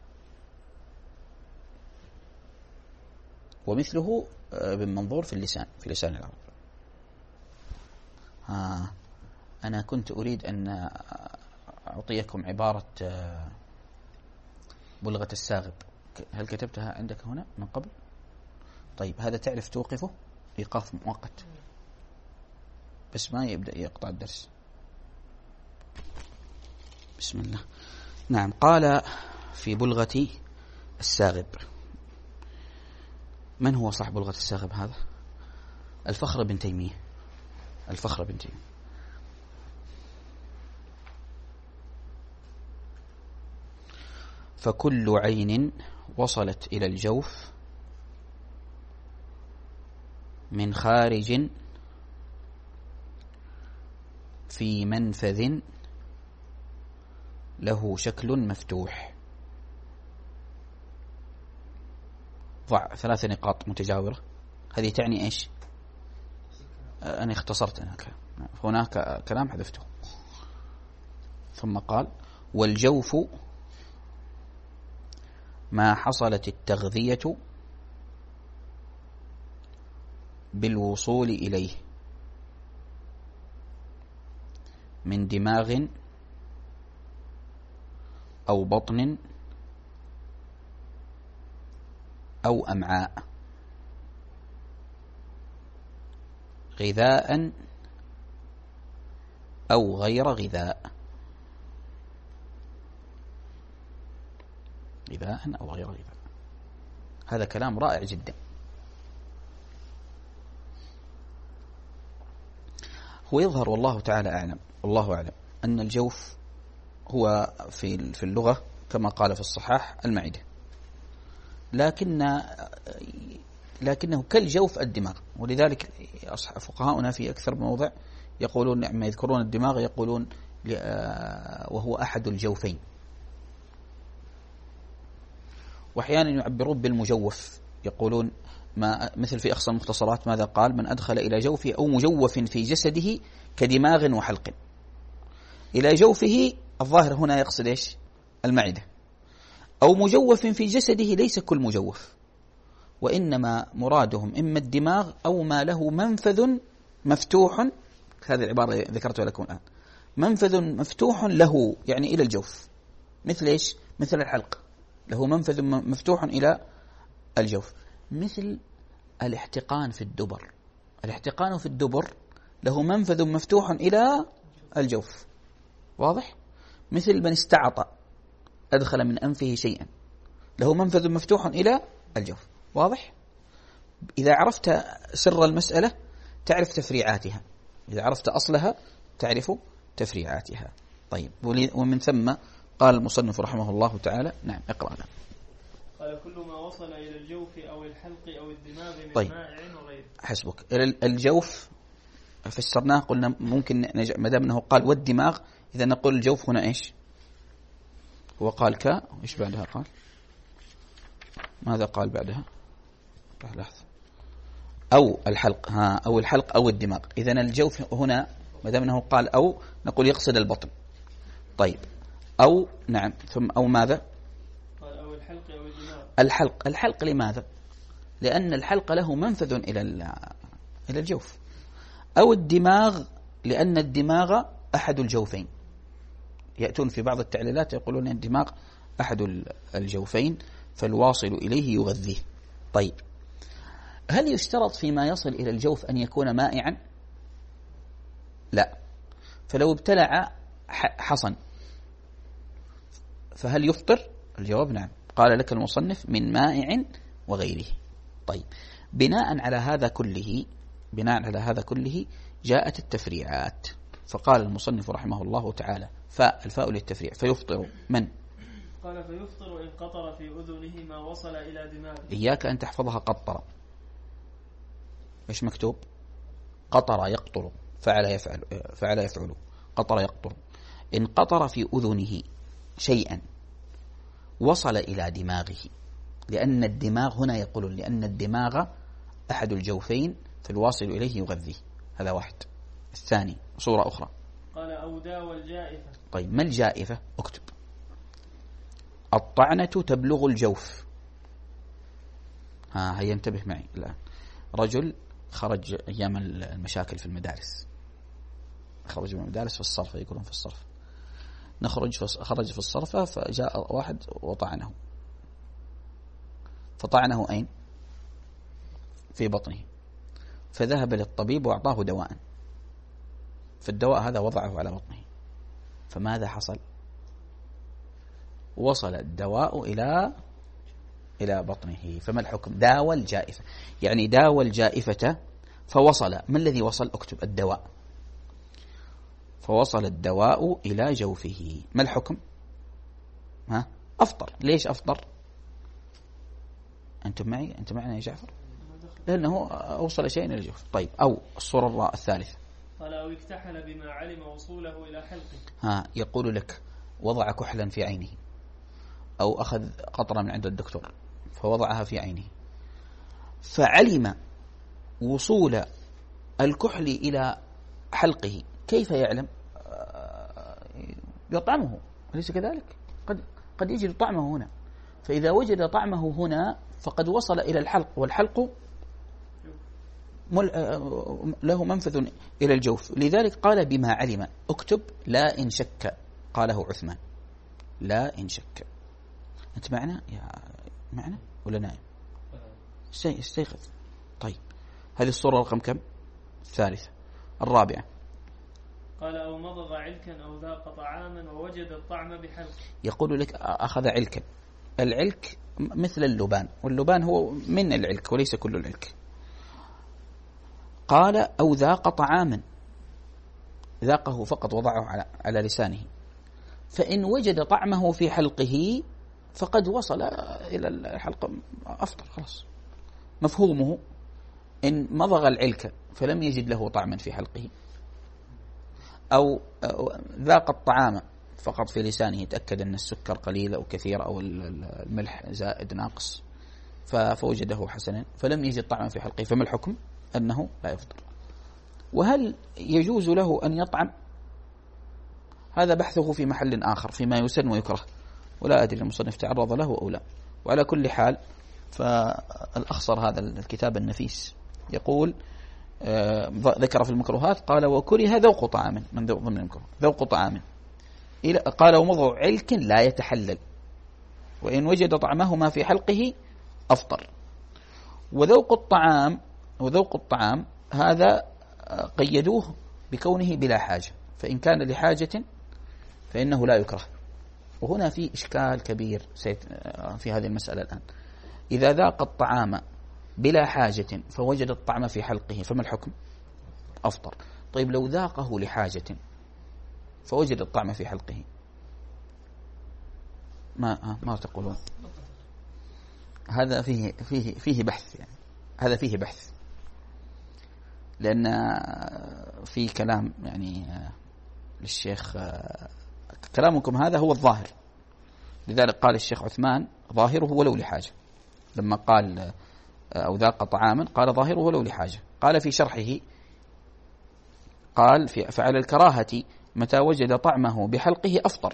ومثله ابن منظور في اللسان، في لسان العرب. ها أنا كنت أريد أن أعطيكم عبارة بلغة الساغب، هل كتبتها عندك هنا من قبل؟ طيب هذا تعرف توقفه إيقاف مؤقت بس ما يبدأ يقطع الدرس. بسم الله. نعم، قال في بلغة الساغب. من هو صاحب بلغة الساغب هذا؟ الفخر بن تيمية. الفخر بن تيمية فكل عين وصلت إلى الجوف من خارج في منفذ له شكل مفتوح. ضع ثلاث نقاط متجاورة. هذه تعني إيش؟ أنا اختصرت هناك هناك كلام حذفته. ثم قال والجوف ما حصلت التغذية بالوصول إليه من دماغ أو بطن أو أمعاء غذاء أو غير غذاء. غذاء أو غير غذاء. هذا كلام رائع جدا. هو يظهر والله تعالى أعلم، والله أعلم أن الجوف هو في في اللغة كما قال في الصحاح المعدة، لكن لكنه كالجوف الدماغ. ولذلك فقهاؤنا في أكثر من موضع يقولون لما يذكرون الدماغ يقولون وهو أحد الجوفين، وأحيانا يعبرون بالمجوف، يقولون ما مثل في أخصر المختصرات ماذا قال؟ من أدخل إلى جوفه أو مجوف في جسده كدماغ وحلق. إلى جوفه الظاهر هنا يقصد إيش؟ المعدة. أو مجوف في جسده ليس كل مجوف، وإنما مرادهم إما الدماغ أو ما له منفذ مفتوح. هذه العبارة ذكرتها لكم الآن. منفذ مفتوح له يعني إلى الجوف، مثل إيش؟ مثل الحلق له منفذ مفتوح إلى الجوف، مثل الاحتقان في الدبر. الاحتقان في الدبر له منفذ مفتوح إلى الجوف، واضح؟ مثل من استعطى أدخل من أنفه شيئا له منفذ مفتوح إلى الجوف، واضح؟ إذا عرفت سر المسألة تعرف تفريعاتها، إذا عرفت أصلها تعرف تفريعاتها. طيب، ومن ثم قال المصنف رحمه الله تعالى. نعم، اقرأ لنا. قال كل ما وصل إلى الجوف أو الحلق أو الدماغ من طيب. مائع وغيره. حسبك. إلى الجوف فسرناه، قلنا ممكن ما دام أنه قال والدماغ إذا نقول الجوف هنا إيش؟ هو قال ك إيش بعدها قال؟ ماذا قال بعدها؟ لحظة. أو الحلق، ها أو الحلق أو الدماغ. إذن الجوف هنا ما دام أنه قال أو نقول يقصد البطن. طيب أو نعم ثم أو ماذا؟ قال أو الحلق أو الدماغ. الحلق الحلق لماذا؟ لأن الحلق له منفذ إلى إلى الجوف. أو الدماغ لأن الدماغ أحد الجوفين، يأتون في بعض التعليلات يقولون أن الدماغ أحد الجوفين فالواصل إليه يغذيه. طيب هل يشترط فيما يصل إلى الجوف أن يكون مائعا؟ لا. فلو ابتلع حصن فهل يفطر؟ الجواب نعم. قال لك المصنف من مائع وغيره. طيب بناء على هذا كله بناء على هذا كله جاءت التفريعات، فقال المصنف رحمه الله تعالى فاء الفاء للتفريع فيفطر من؟ قال فيفطر إن قطر في أذنه ما وصل إلى دماغه. إياك أن تحفظها قطر. إيش مكتوب؟ قطر يقطر فعل يفعل فعل يفعل قطر يقطر. إن قطر في أذنه شيئا وصل إلى دماغه، لأن الدماغ هنا يقولون لأن الدماغ أحد الجوفين فالواصل إليه يغذيه. هذا واحد. الثاني صورة أخرى قال أو داوى الجائفة. طيب ما الجائفة؟ اكتب الطعنة تبلغ الجوف. ها هيا انتبه معي الآن. رجل خرج أيام المشاكل في المدارس، خرج من المدارس في الصرفة، يقولون في الصرف، نخرج في خرج في الصرفة فجاء واحد وطعنه، فطعنه أين؟ في بطنه، فذهب للطبيب وأعطاه دواء، فالدواء هذا وضعه على بطنه، فماذا حصل؟ وصل الدواء إلى إلى بطنه، فما الحكم؟ داوى الجائفة، يعني داوى الجائفة فوصل. ما الذي وصل؟ اكتب الدواء، فوصل الدواء إلى جوفه، ما الحكم؟ ها؟ أفطر. ليش أفطر؟ أنتم معي؟ أنتم معنا يا جعفر؟ لأنه أوصل شيء إلى الجوف. طيب أو الصورة الثالثة قال أو اكتحل بما علم وصوله إلى حلقه. ها يقول لك وضع كحلا في عينه، أو أخذ قطرة من عند الدكتور فوضعها في عينه، فعلم وصول الكحل إلى حلقه، كيف يعلم؟ يطعمه، أليس كذلك؟ قد قد يجد طعمه هنا، فإذا وجد طعمه هنا فقد وصل إلى الحلق، والحلق له منفذ إلى الجوف، لذلك قال بما علم. اكتب لا إن شك، قاله عثمان، لا إن شك. أنت معنا يا معنا ولا نايم؟ استيقظ. طيب هذه الصورة رقم كم؟ الثالثة. الرابعة قال أو مضغ علكا أو ذاق طعاما ووجد الطعم بحلق. يقول لك أخذ علكا. العلك مثل اللبان، واللبان هو من العلك وليس كل العلك. قال أو ذاق طعاما، ذاقه فقط وضعه على على لسانه، فإن وجد طعمه في حلقه فقد وصل إلى الحلقة، أفطر خلاص. مفهومه إن مضغ العلك فلم يجد له طعما في حلقه، أو ذاق الطعام فقط في لسانه، يتأكد أن السكر قليل أو كثير أو الملح زائد ناقص فوجده حسنا، فلم يجد طعما في حلقه، فما الحكم؟ أنه لا يفطر. وهل يجوز له أن يطعم؟ هذا بحثه في محل آخر فيما يسن ويكره، ولا أدري المصنف تعرض له أو لا. وعلى كل حال فالأخصر هذا الكتاب النفيس يقول آه ذكر في المكروهات قال وكره ذوق طعام، من ضمن المكروه ذوق طعام، قال ومضغ علك لا يتحلل، وإن وجد طعمه ما في حلقه أفطر. وذوق الطعام وذوق الطعام هذا قيدوه بكونه بلا حاجة، فإن كان لحاجة فإنه لا يكره. وهنا في إشكال كبير في هذه المسألة الآن. إذا ذاق الطعام بلا حاجة فوجد الطعم في حلقه فما الحكم؟ أفطر. طيب لو ذاقه لحاجة فوجد الطعم في حلقه ما ما تقولون؟ هذا فيه فيه فيه بحث، يعني هذا فيه بحث، لأن في كلام يعني للشيخ، كلامكم هذا هو الظاهر، لذلك قال الشيخ عثمان ظاهره ولو لحاجة، لما قال أو ذاق طعاما قال ظاهره ولو لحاجة. قال في شرحه قال فعلى الكراهة متى وجد طعمه بحلقه أفطر.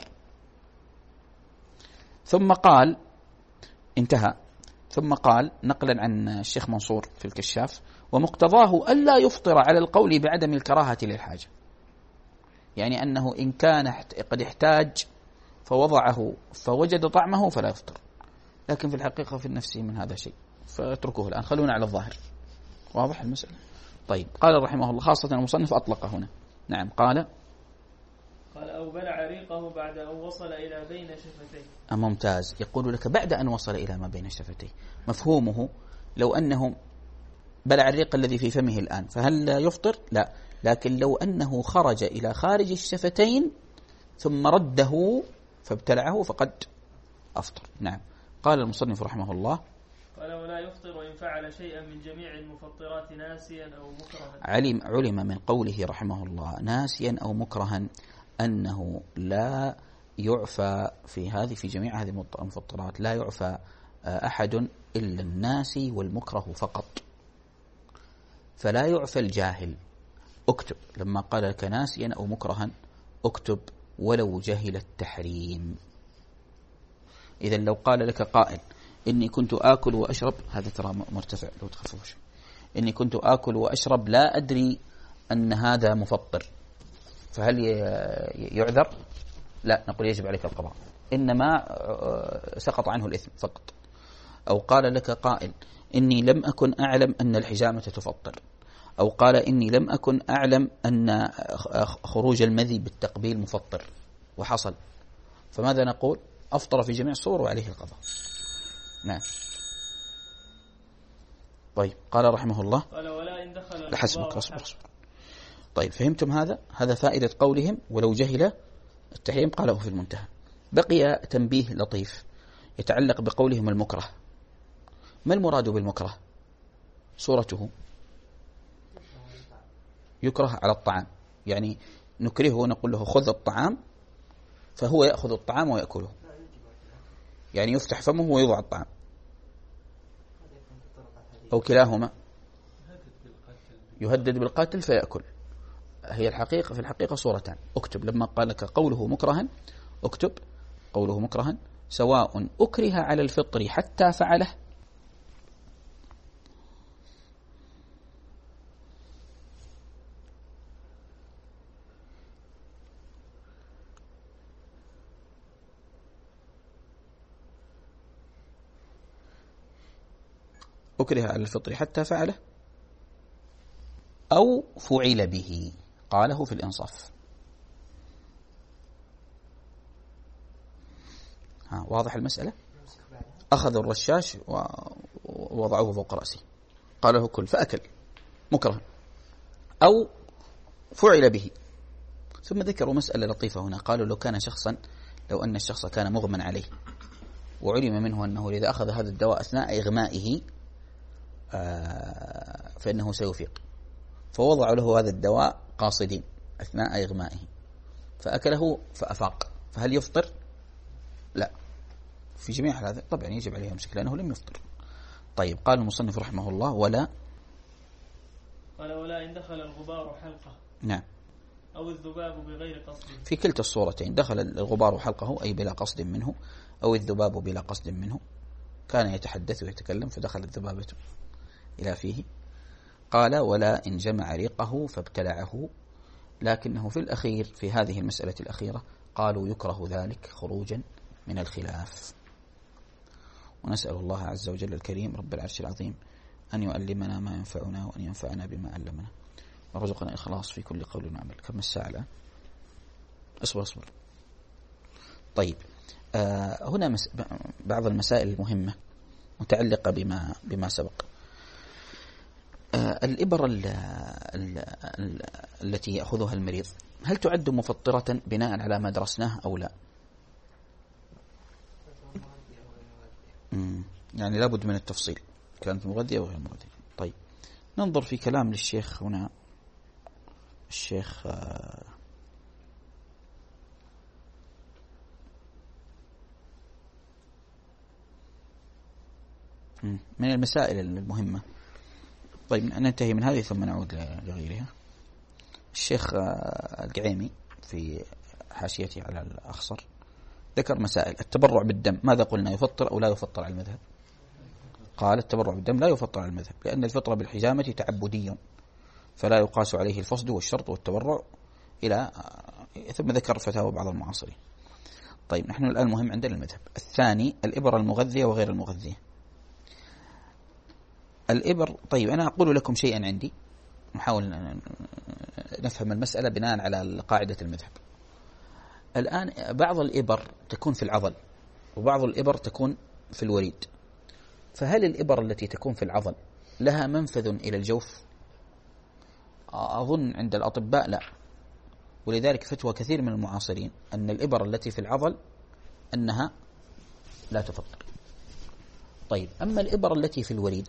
ثم قال انتهى. ثم قال نقلا عن الشيخ منصور في الكشاف: ومقتضاه ألا يفطر على القول بعدم الكراهة للحاجة، يعني أنه إن كان قد احتاج فوضعه فوجد طعمه فلا يفطر، لكن في الحقيقة في النفس من هذا شيء، فاتركوه الآن، خلونا على الظاهر. واضح المسألة؟ طيب. قال رحمه الله، خاصة المصنف أطلق هنا. نعم. قال قال أو بلع ريقه بعد أن وصل إلى بين شفتيه. ممتاز. يقول لك بعد أن وصل إلى ما بين شفتيه. مفهومه لو أنه بلع الريق الذي في فمه الآن فهل لا يفطر؟ لا، لكن لو أنه خرج إلى خارج الشفتين ثم رده فابتلعه فقد أفطر. نعم. قال المصنف رحمه الله: قال ولا يفطر وإن فعل شيئا من جميع المفطرات ناسيا أو مكرها. علم علم من قوله رحمه الله ناسيا أو مكرها أنه لا يعفى في هذه في جميع هذه المفطرات، لا يعفى أحد إلا الناسي والمكره فقط، فلا يعفى الجاهل. اكتب لما قال لك ناسيا أو مكرها، اكتب ولو جهل التحريم. إذا لو قال لك قائل إني كنت آكل وأشرب، هذا ترى مرتفع لو تخففوش، إني كنت آكل وأشرب لا أدري أن هذا مفطر، فهل يعذر؟ لا، نقول يجب عليك القضاء، إنما سقط عنه الإثم فقط. أو قال لك قائل إني لم أكن أعلم أن الحجامة تفطر، أو قال إني لم أكن أعلم أن خروج المذي بالتقبيل مفطر وحصل، فماذا نقول؟ أفطر في جميع الصور وعليه القضاء. نعم. طيب. قال رحمه الله: قال ولا إن دخل لحسبك أصبر أصبر. طيب، فهمتم هذا؟ هذا فائدة قولهم ولو جهل التحريم، قاله في المنتهى. بقي تنبيه لطيف يتعلق بقولهم المكره. ما المراد بالمكره؟ صورته يكره على الطعام، يعني نكرهه ونقول له خذ الطعام فهو يأخذ الطعام ويأكله، يعني يفتح فمه ويضع الطعام، أو كلاهما. يهدد بالقتل فيأكل. هي الحقيقة في الحقيقة صورتان. اكتب لما قال لك قوله مكرها، اكتب قوله مكرها سواء أكره على الفطر حتى فعله أكره على الفطر حتى فعله أو فعل به، قاله في الإنصاف. ها، واضح المسألة؟ أخذوا الرشاش ووضعوه فوق رأسه، قال له كل فأكل مكره، أو فعل به. ثم ذكروا مسألة لطيفة هنا، قالوا لو كان شخصا لو أن الشخص كان مغمى عليه وعلم منه أنه إذا أخذ هذا الدواء أثناء إغمائه فإنه سيفيق، فوضعوا له هذا الدواء قاصدين أثناء إغمائه فأكله فأفاق، فهل يفطر؟ لا، في جميع هذا طبعا يجب عليه يمسك لأنه لم يفطر. طيب. قال المصنف رحمه الله ولا قال ولا إن دخل الغبار حلقه. نعم. أو الذباب بغير قصد. في كلتا الصورتين، دخل الغبار حلقه أي بلا قصد منه، أو الذباب بلا قصد منه، كان يتحدث ويتكلم فدخل الذبابة إلى فيه. قال ولا إن جمع ريقه فابتلعه، لكنه في الأخير في هذه المسألة الأخيرة قالوا يكره ذلك خروجا من الخلاف. ونسأل الله عز وجل الكريم رب العرش العظيم أن يعلمنا ما ينفعنا وأن ينفعنا بما علمنا، ورزقنا إخلاص في كل قول ونعمل. كم الساعة الآن؟ أصبر أصبر. طيب. آه هنا مس... بعض المسائل المهمة متعلقة بما بما سبق. آه الإبرة ال... ال... ال... التي يأخذها المريض هل تعد مفطرة بناء على ما درسناه أو لا؟ مم. يعني لابد من التفصيل، كانت مغذية وغير مغذية. طيب، ننظر في كلام للشيخ هنا، الشيخ آه من المسائل المهمة. طيب، ننتهي من هذه ثم نعود لغيرها. الشيخ القعيمي في حاشيته على الأخصر ذكر مسائل. التبرع بالدم ماذا قلنا، يفطر أو لا يفطر على المذهب؟ قال التبرع بالدم لا يفطر على المذهب، لأن الفطر بالحجامة تعبدي فلا يقاس عليه الفصد والشرط والتبرع إلى ثم ذكر فتاوى بعض المعاصرين. طيب نحن الآن مهم عندنا المذهب. الثاني الإبر المغذية وغير المغذية. الإبر، طيب أنا أقول لكم شيئا عندي نحاول نفهم المسألة بناء على قاعدة المذهب. الآن بعض الإبر تكون في العضل وبعض الإبر تكون في الوريد، فهل الإبر التي تكون في العضل لها منفذ إلى الجوف؟ أظن عند الأطباء لا، ولذلك فتوى كثير من المعاصرين أن الإبر التي في العضل أنها لا تفطر. طيب أما الإبر التي في الوريد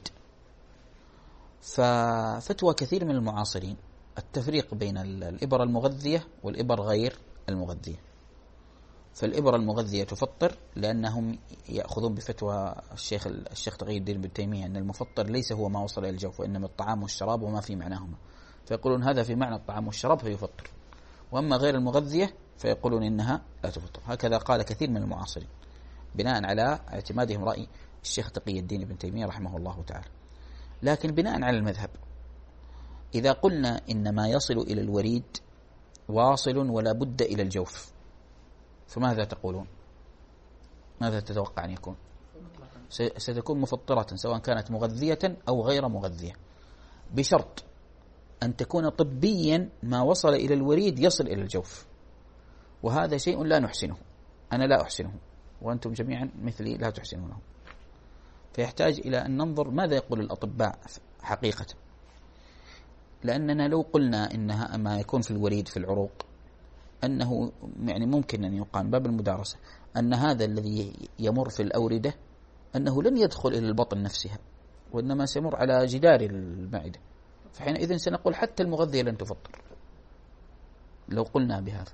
ففتوى كثير من المعاصرين التفريق بين الإبر المغذية والإبر غير المغذية. فالإبر المغذية تفطر لأنهم يأخذون بفتوى الشيخ الشيخ تقي الدين ابن تيمية أن المفطر ليس هو ما وصل إلى الجوف وإنما الطعام والشراب وما في معناهما، فيقولون هذا في معنى الطعام والشراب فيفطر. وأما غير المغذية فيقولون إنها لا تفطر. هكذا قال كثير من المعاصرين بناء على اعتمادهم رأي الشيخ تقي الدين ابن تيمية رحمه الله تعالى. لكن بناء على المذهب إذا قلنا إن ما يصل إلى الوريد واصل ولا بد إلى الجوف، فماذا تقولون؟ ماذا تتوقع أن يكون؟ ستكون مفطرة سواء كانت مغذية أو غير مغذية، بشرط أن تكون طبيا ما وصل إلى الوريد يصل إلى الجوف، وهذا شيء لا نحسنه. أنا لا أحسنه وأنتم جميعا مثلي لا تحسنونه، فيحتاج إلى أن ننظر ماذا يقول الأطباء حقيقة. لأننا لو قلنا إنها ما يكون في الوريد في العروق أنه يعني ممكن أن يقال باب المدارسة أن هذا الذي يمر في الأوردة أنه لن يدخل إلى البطن نفسها وإنما سيمر على جدار المعدة، فحينئذ سنقول حتى المغذية لن تفطر لو قلنا بهذا.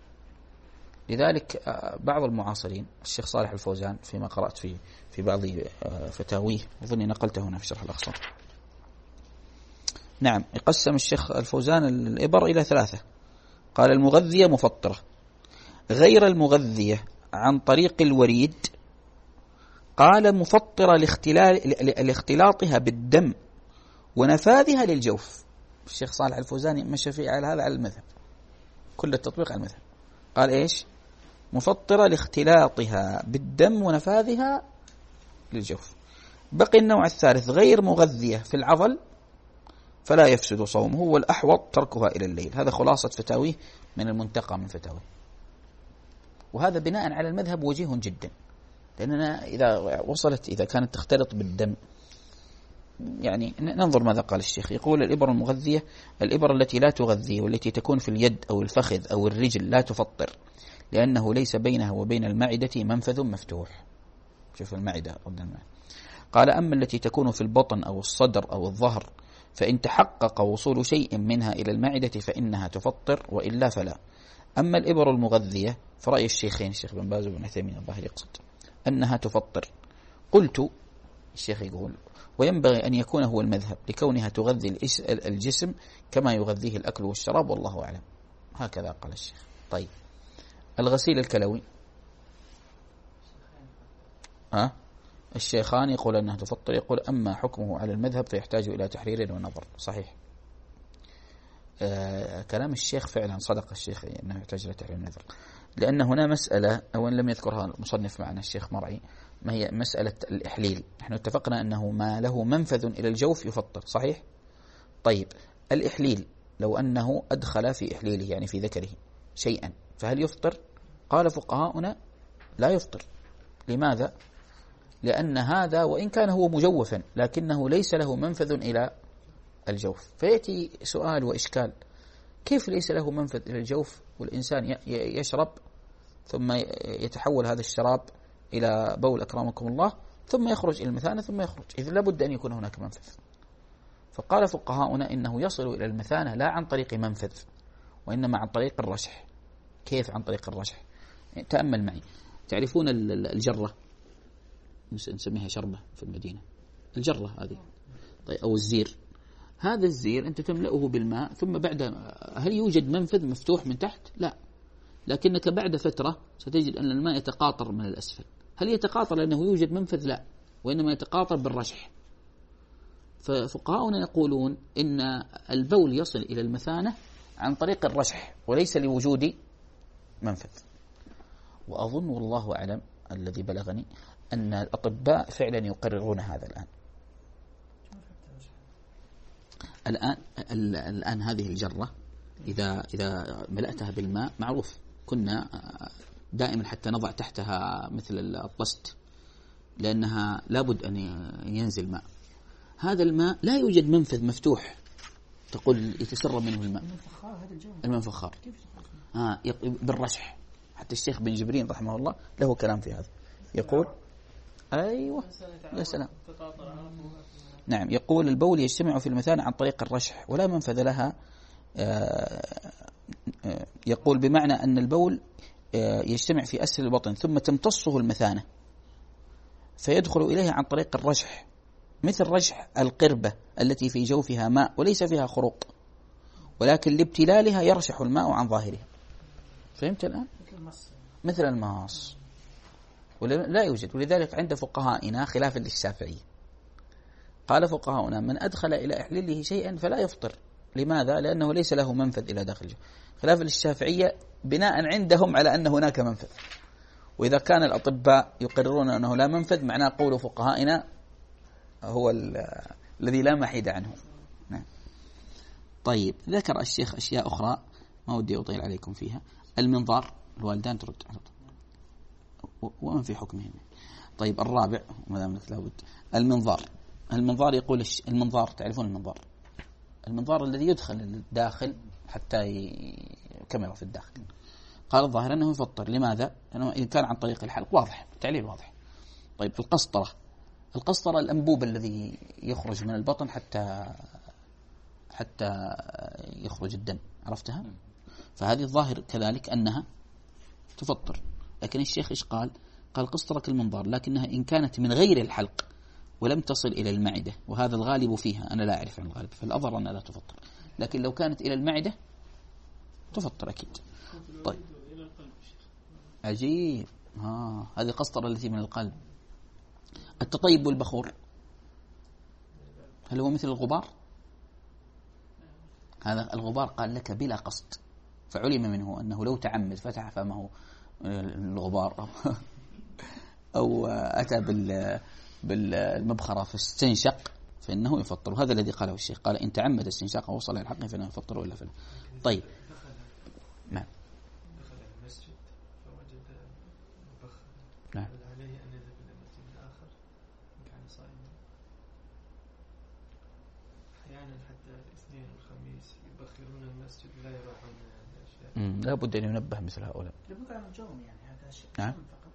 لذلك بعض المعاصرين الشيخ صالح الفوزان فيما قرأت في في بعض فتاويه أظني نقلته هنا في شرح الأخصار، نعم يقسم الشيخ الفوزان الإبر إلى ثلاثة. قال المغذية مفطرة، غير المغذية عن طريق الوريد قال مفطرة لاختلاطها بالدم ونفاذها للجوف. الشيخ صالح الفوزاني مشى في على هذا على المذهب، كل التطبيق على المذهب. قال إيش؟ مفطرة لاختلاطها بالدم ونفاذها للجوف. بقي النوع الثالث غير مغذية في العضل فلا يفسد صومه والأحوط تركها إلى الليل. هذا خلاصة فتاويه من المنتقى من فتاويه، وهذا بناء على المذهب وجيه جدا، لأننا إذا وصلت إذا كانت تختلط بالدم يعني ننظر ماذا قال الشيخ. يقول الإبر المغذية الإبر التي لا تغذي والتي تكون في اليد أو الفخذ أو الرجل لا تفطر لأنه ليس بينها وبين المعدة منفذ مفتوح. شوف المعدة قدام المعدة. قال أما التي تكون في البطن أو الصدر أو الظهر فإن تحقق وصول شيء منها إلى المعدة فإنها تفطر وإلا فلا. أما الإبر المغذية فرأي الشيخين الشيخ بن باز وابن عثيمين الظاهر يقصد أنها تفطر. قلت الشيخ يقول وينبغي أن يكون هو المذهب لكونها تغذي الجسم كما يغذيه الأكل والشراب والله أعلم. هكذا قال الشيخ. طيب الغسيل الكلوي ها الشيخان يقول أنها تفطر، يقول أما حكمه على المذهب فيحتاج إلى تحرير ونظر. صحيح آه كلام الشيخ فعلا صدق الشيخ أنه يحتاج إلى تحرير ونظر، لأن هنا مسألة أو أن لم يذكرها المصنف معنا الشيخ مرعي، ما هي مسألة الإحليل. نحن اتفقنا أنه ما له منفذ إلى الجوف يفطر. صحيح. طيب الإحليل لو أنه أدخل في إحليله يعني في ذكره شيئا فهل يفطر؟ قال فقهاؤنا لا يفطر. لماذا؟ لأن هذا وإن كان هو مجوفا لكنه ليس له منفذ إلى الجوف. فيأتي سؤال وإشكال، كيف ليس له منفذ إلى الجوف والإنسان يشرب ثم يتحول هذا الشراب إلى بول أكرمكم الله ثم يخرج إلى المثانة ثم يخرج؟ إذن لابد أن يكون هناك منفذ. فقال فقهاؤنا إنه يصل إلى المثانة لا عن طريق منفذ وإنما عن طريق الرشح. كيف عن طريق الرشح؟ تأمل معي. تعرفون الجرة نسميها شربة في المدينة، الجرة هذه طيب أو الزير. هذا الزير أنت تملأه بالماء ثم بعد، هل يوجد منفذ مفتوح من تحت؟ لا، لكنك بعد فترة ستجد أن الماء يتقاطر من الأسفل. هل يتقاطر لأنه يوجد منفذ؟ لا، وإنما يتقاطر بالرشح. ففقهاؤنا يقولون إن البول يصل إلى المثانة عن طريق الرشح وليس لوجود منفذ. وأظن والله أعلم الذي بلغني أن الأطباء فعلا يقررون هذا الآن. الآن الآن هذه الجرة إذا إذا ملأتها بالماء، معروف كنا دائما حتى نضع تحتها مثل الطست لأنها لابد أن ينزل ماء. هذا الماء لا يوجد منفذ مفتوح تقول يتسرب منه الماء. المنفخار آه بالرشح. حتى الشيخ بن جبرين رحمه الله له كلام في هذا، يقول أيوة يا سلام، نعم، يقول البول يجتمع في المثانة عن طريق الرشح ولا منفذ لها. يقول بمعنى أن البول يجتمع في أسفل البطن ثم تمتصه المثانة فيدخل إليها عن طريق الرشح، مثل رشح القربة التي في جوفها ماء وليس فيها خروق، ولكن لابتلالها يرشح الماء عن ظاهرها. فهمت الآن؟ مثل الماس. ولا يوجد. ولذلك عند فقهائنا خلافا للشافعية، قال فقهاؤنا من أدخل إلى إحليله شيئا فلا يفطر. لماذا؟ لأنه ليس له منفذ إلى داخل الجوف. خلافا للشافعية بناء عندهم على أن هناك منفذ. وإذا كان الأطباء يقررون أنه لا منفذ، معناه قول فقهائنا هو الذي لا محيد عنه. نعم. طيب، ذكر الشيخ أشياء أخرى ما ودي أطيل عليكم فيها. المنظار، الوالدان ترد ومن في حكمهم. طيب، الرابع ما دام لك لابد، المنظار. المنظار يقول المنظار، تعرفون المنظار؟ المنظار الذي يدخل الداخل حتى كاميرا في الداخل. قال الظاهر أنه يفطر. لماذا؟ لأنه إن كان عن طريق الحلق واضح، التعليل واضح. طيب، القسطرة. القسطرة الأنبوب الذي يخرج من البطن حتى حتى يخرج الدم، عرفتها؟ فهذه الظاهر كذلك أنها تفطر. لكن الشيخ إيش قال؟ قال قسطرة المنظار، لكنها إن كانت من غير الحلق ولم تصل إلى المعدة، وهذا الغالب فيها، أنا لا أعرف عن الغالب، فالأظهر أنها لا تفطر. لكن لو كانت إلى المعدة تفطر أكيد. طيب، عجيب. ها، هذه قسطرة التي من القلب. التطيب والبخور هل هو مثل الغبار؟ هذا الغبار قال لك بلا قصد، فعلم منه أنه لو تعمد فتح فمه الغبار أو أتى بالمبخرة فاستنشق فإنه يفطر. وهذا الذي قاله الشيخ، قال إن تعمد استنشاق ووصل إلى الحق فإنه يفطر وإلا فلا. طيب، نعم نعم. لا بد أن ينبه مثل هؤلاء. نعم.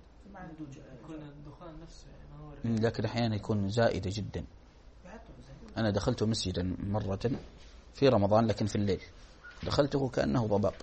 لكن أحيانا يكون زائدة جدا. أنا دخلت مسجدا مرة في رمضان لكن في الليل، دخلته كأنه ضباب.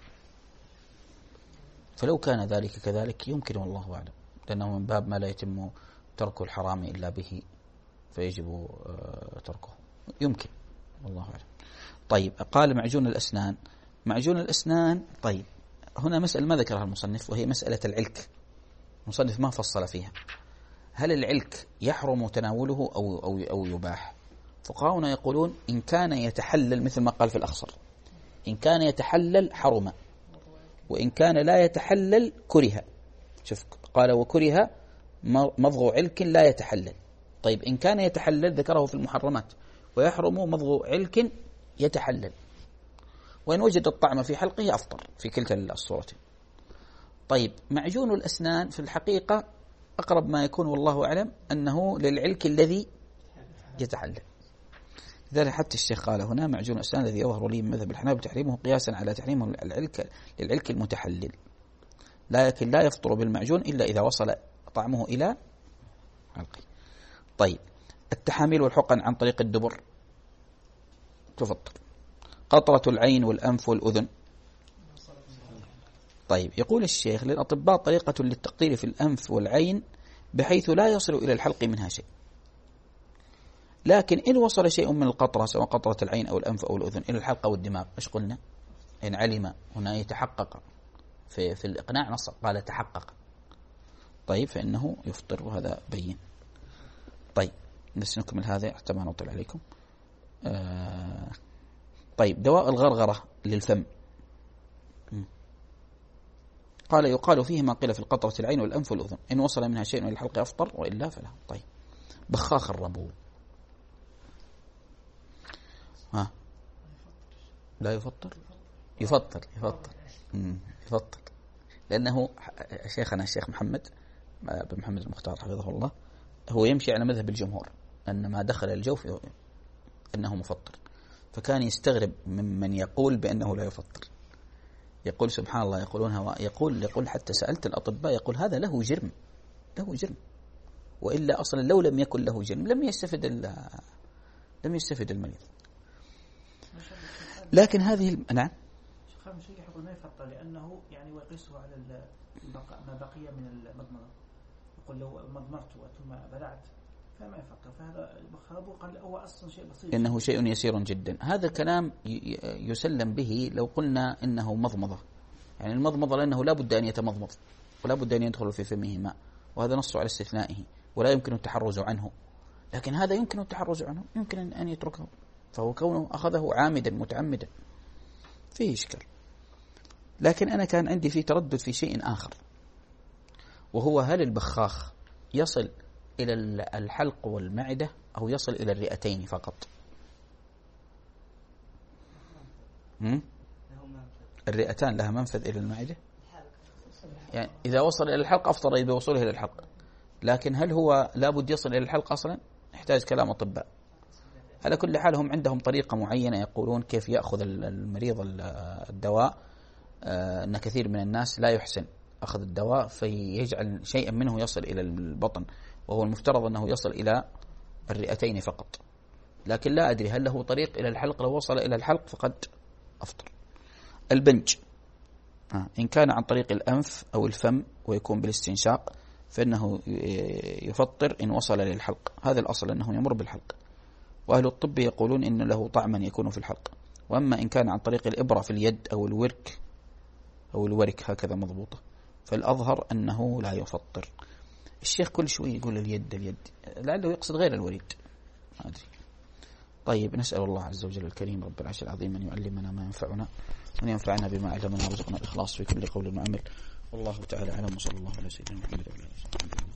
فلو كان ذلك كذلك يمكن، والله أعلم، لأنه من باب ما لا يتم ترك الحرام إلا به فيجب تركه، يمكن، والله أعلم. طيب، قال معجون الأسنان. معجون الأسنان، طيب، هنا مسألة ما ذكرها المصنف، وهي مسألة العلك. المصنف ما فصل فيها. هل العلك يحرم تناوله أو, أو, أو يباح؟ فقهاؤنا يقولون إن كان يتحلل مثل ما قال في الأخصر، إن كان يتحلل حرم، وإن كان لا يتحلل كره. شوف، قال وكره مضغ علك لا يتحلل. طيب، إن كان يتحلل ذكره في المحرمات، ويحرم مضغ علك يتحلل، وإن وجد الطعم في حلقه أفطر في كلتا الصورتين. طيب، معجون الأسنان في الحقيقة أقرب ما يكون والله أعلم أنه للعلك الذي يتحلل. لذلك حتى الشيخ قال هنا معجون الأسنان الذي يظهر لي من مذهب الحنابلة تحريمه قياسا على تحريمه العلك للعلك المتحلل، لكن لا يفطر بالمعجون إلا إذا وصل طعمه إلى حلقه. طيب، التحاميل والحقن عن طريق الدبر تفطر. قطرة العين والأنف والأذن. طيب، يقول الشيخ للأطباء طريقة للتقطير في الأنف والعين بحيث لا يصل إلى الحلق منها شيء. لكن إن وصل شيء من القطرة سواء قطرة العين أو الأنف أو الأذن إلى الحلق أو الدماغ، إيش قلنا؟ إن علم هنا يتحقق في في الإقناع نص قال تحقق، طيب فإنه يفطر، وهذا بين. طيب بس نكمل هذا حتى ما نطل عليكم. آه طيب دواء الغرغرة للفم، قال يقال فيه ما قيل في القطرة العين والأنف والأذن، إن وصل منها شيء من الحلق أفطر وإلا فلا. طيب بخاخ الربول ها لا يفطر؟ يفطر يفطر يفطر لأنه شيخنا الشيخ محمد بن محمد المختار حفظه الله هو يمشي على مذهب الجمهور أن ما دخل الجوف أنه مفطر، فكان يستغرب ممن يقول بأنه لا يفطر، يقول سبحان الله، يقولون هو يقول يقول حتى سألت الأطباء يقول هذا له جرم، له جرم، وإلا أصلا لو لم يكن له جرم لم يستفد لم يستفد المريض. لكن هذه نعم شيخ شيء يقول ما يفطر لأنه يعني ويقيسه على ما بقي من المضمضة، يقول لو مضمرت ثم بلعت فما يفطر، فهذا بخربه قال هو أصلا شيء بسيط إنه شيء يسير جدا. هذا كلام يسلم به لو قلنا إنه مضمضة، يعني المضمضة لأنه لا بد أن يتمضمض ولا بد أن يدخل في فمه ماء، وهذا نص على استثنائه ولا يمكن التحرز عنه، لكن هذا يمكن التحرز عنه، يمكن أن يتركه، فهو كونه أخذه عامدا متعمدا فيه إشكال. لكن أنا كان عندي في تردد في شيء آخر، وهو هل البخاخ يصل إلى الحلق والمعدة أو يصل إلى الرئتين فقط؟ الرئتان لها منفذ إلى المعدة، يعني إذا وصل إلى الحلق أفطر إذا وصله إلى الحلق، لكن هل هو لابد يصل إلى الحلق أصلا؟ يحتاج كلام أطباء. على كل حال هم عندهم طريقة معينة يقولون كيف يأخذ المريض الدواء، أن كثير من الناس لا يحسن أخذ الدواء فيجعل شيئا منه يصل إلى البطن، وهو المفترض أنه يصل إلى الرئتين فقط، لكن لا أدري هل له طريق إلى الحلق، لو وصل إلى الحلق فقد أفطر. البنج إن كان عن طريق الأنف أو الفم ويكون بالاستنشاق فإنه يفطر إن وصل للحلق، هذا الأصل أنه يمر بالحلق، وأهل الطب يقولون إن له طعما يكون في الحلق. وأما إن كان عن طريق الإبرة في اليد أو الورك أو الورك هكذا مضبوطة فالأظهر أنه لا يفطر. الشيخ كل شوي يقول اليد اليد، لعله يقصد غير الوريد ما أدري. طيب نسأل الله عز وجل الكريم رب العرش العظيم أن يعلمنا ما ينفعنا وأن ينفعنا بما علمنا، ورزقنا الإخلاص في كل قول وعمل، والله تعالى أعلم، وصلى الله على سيدنا محمد وعلى آله وصحبه.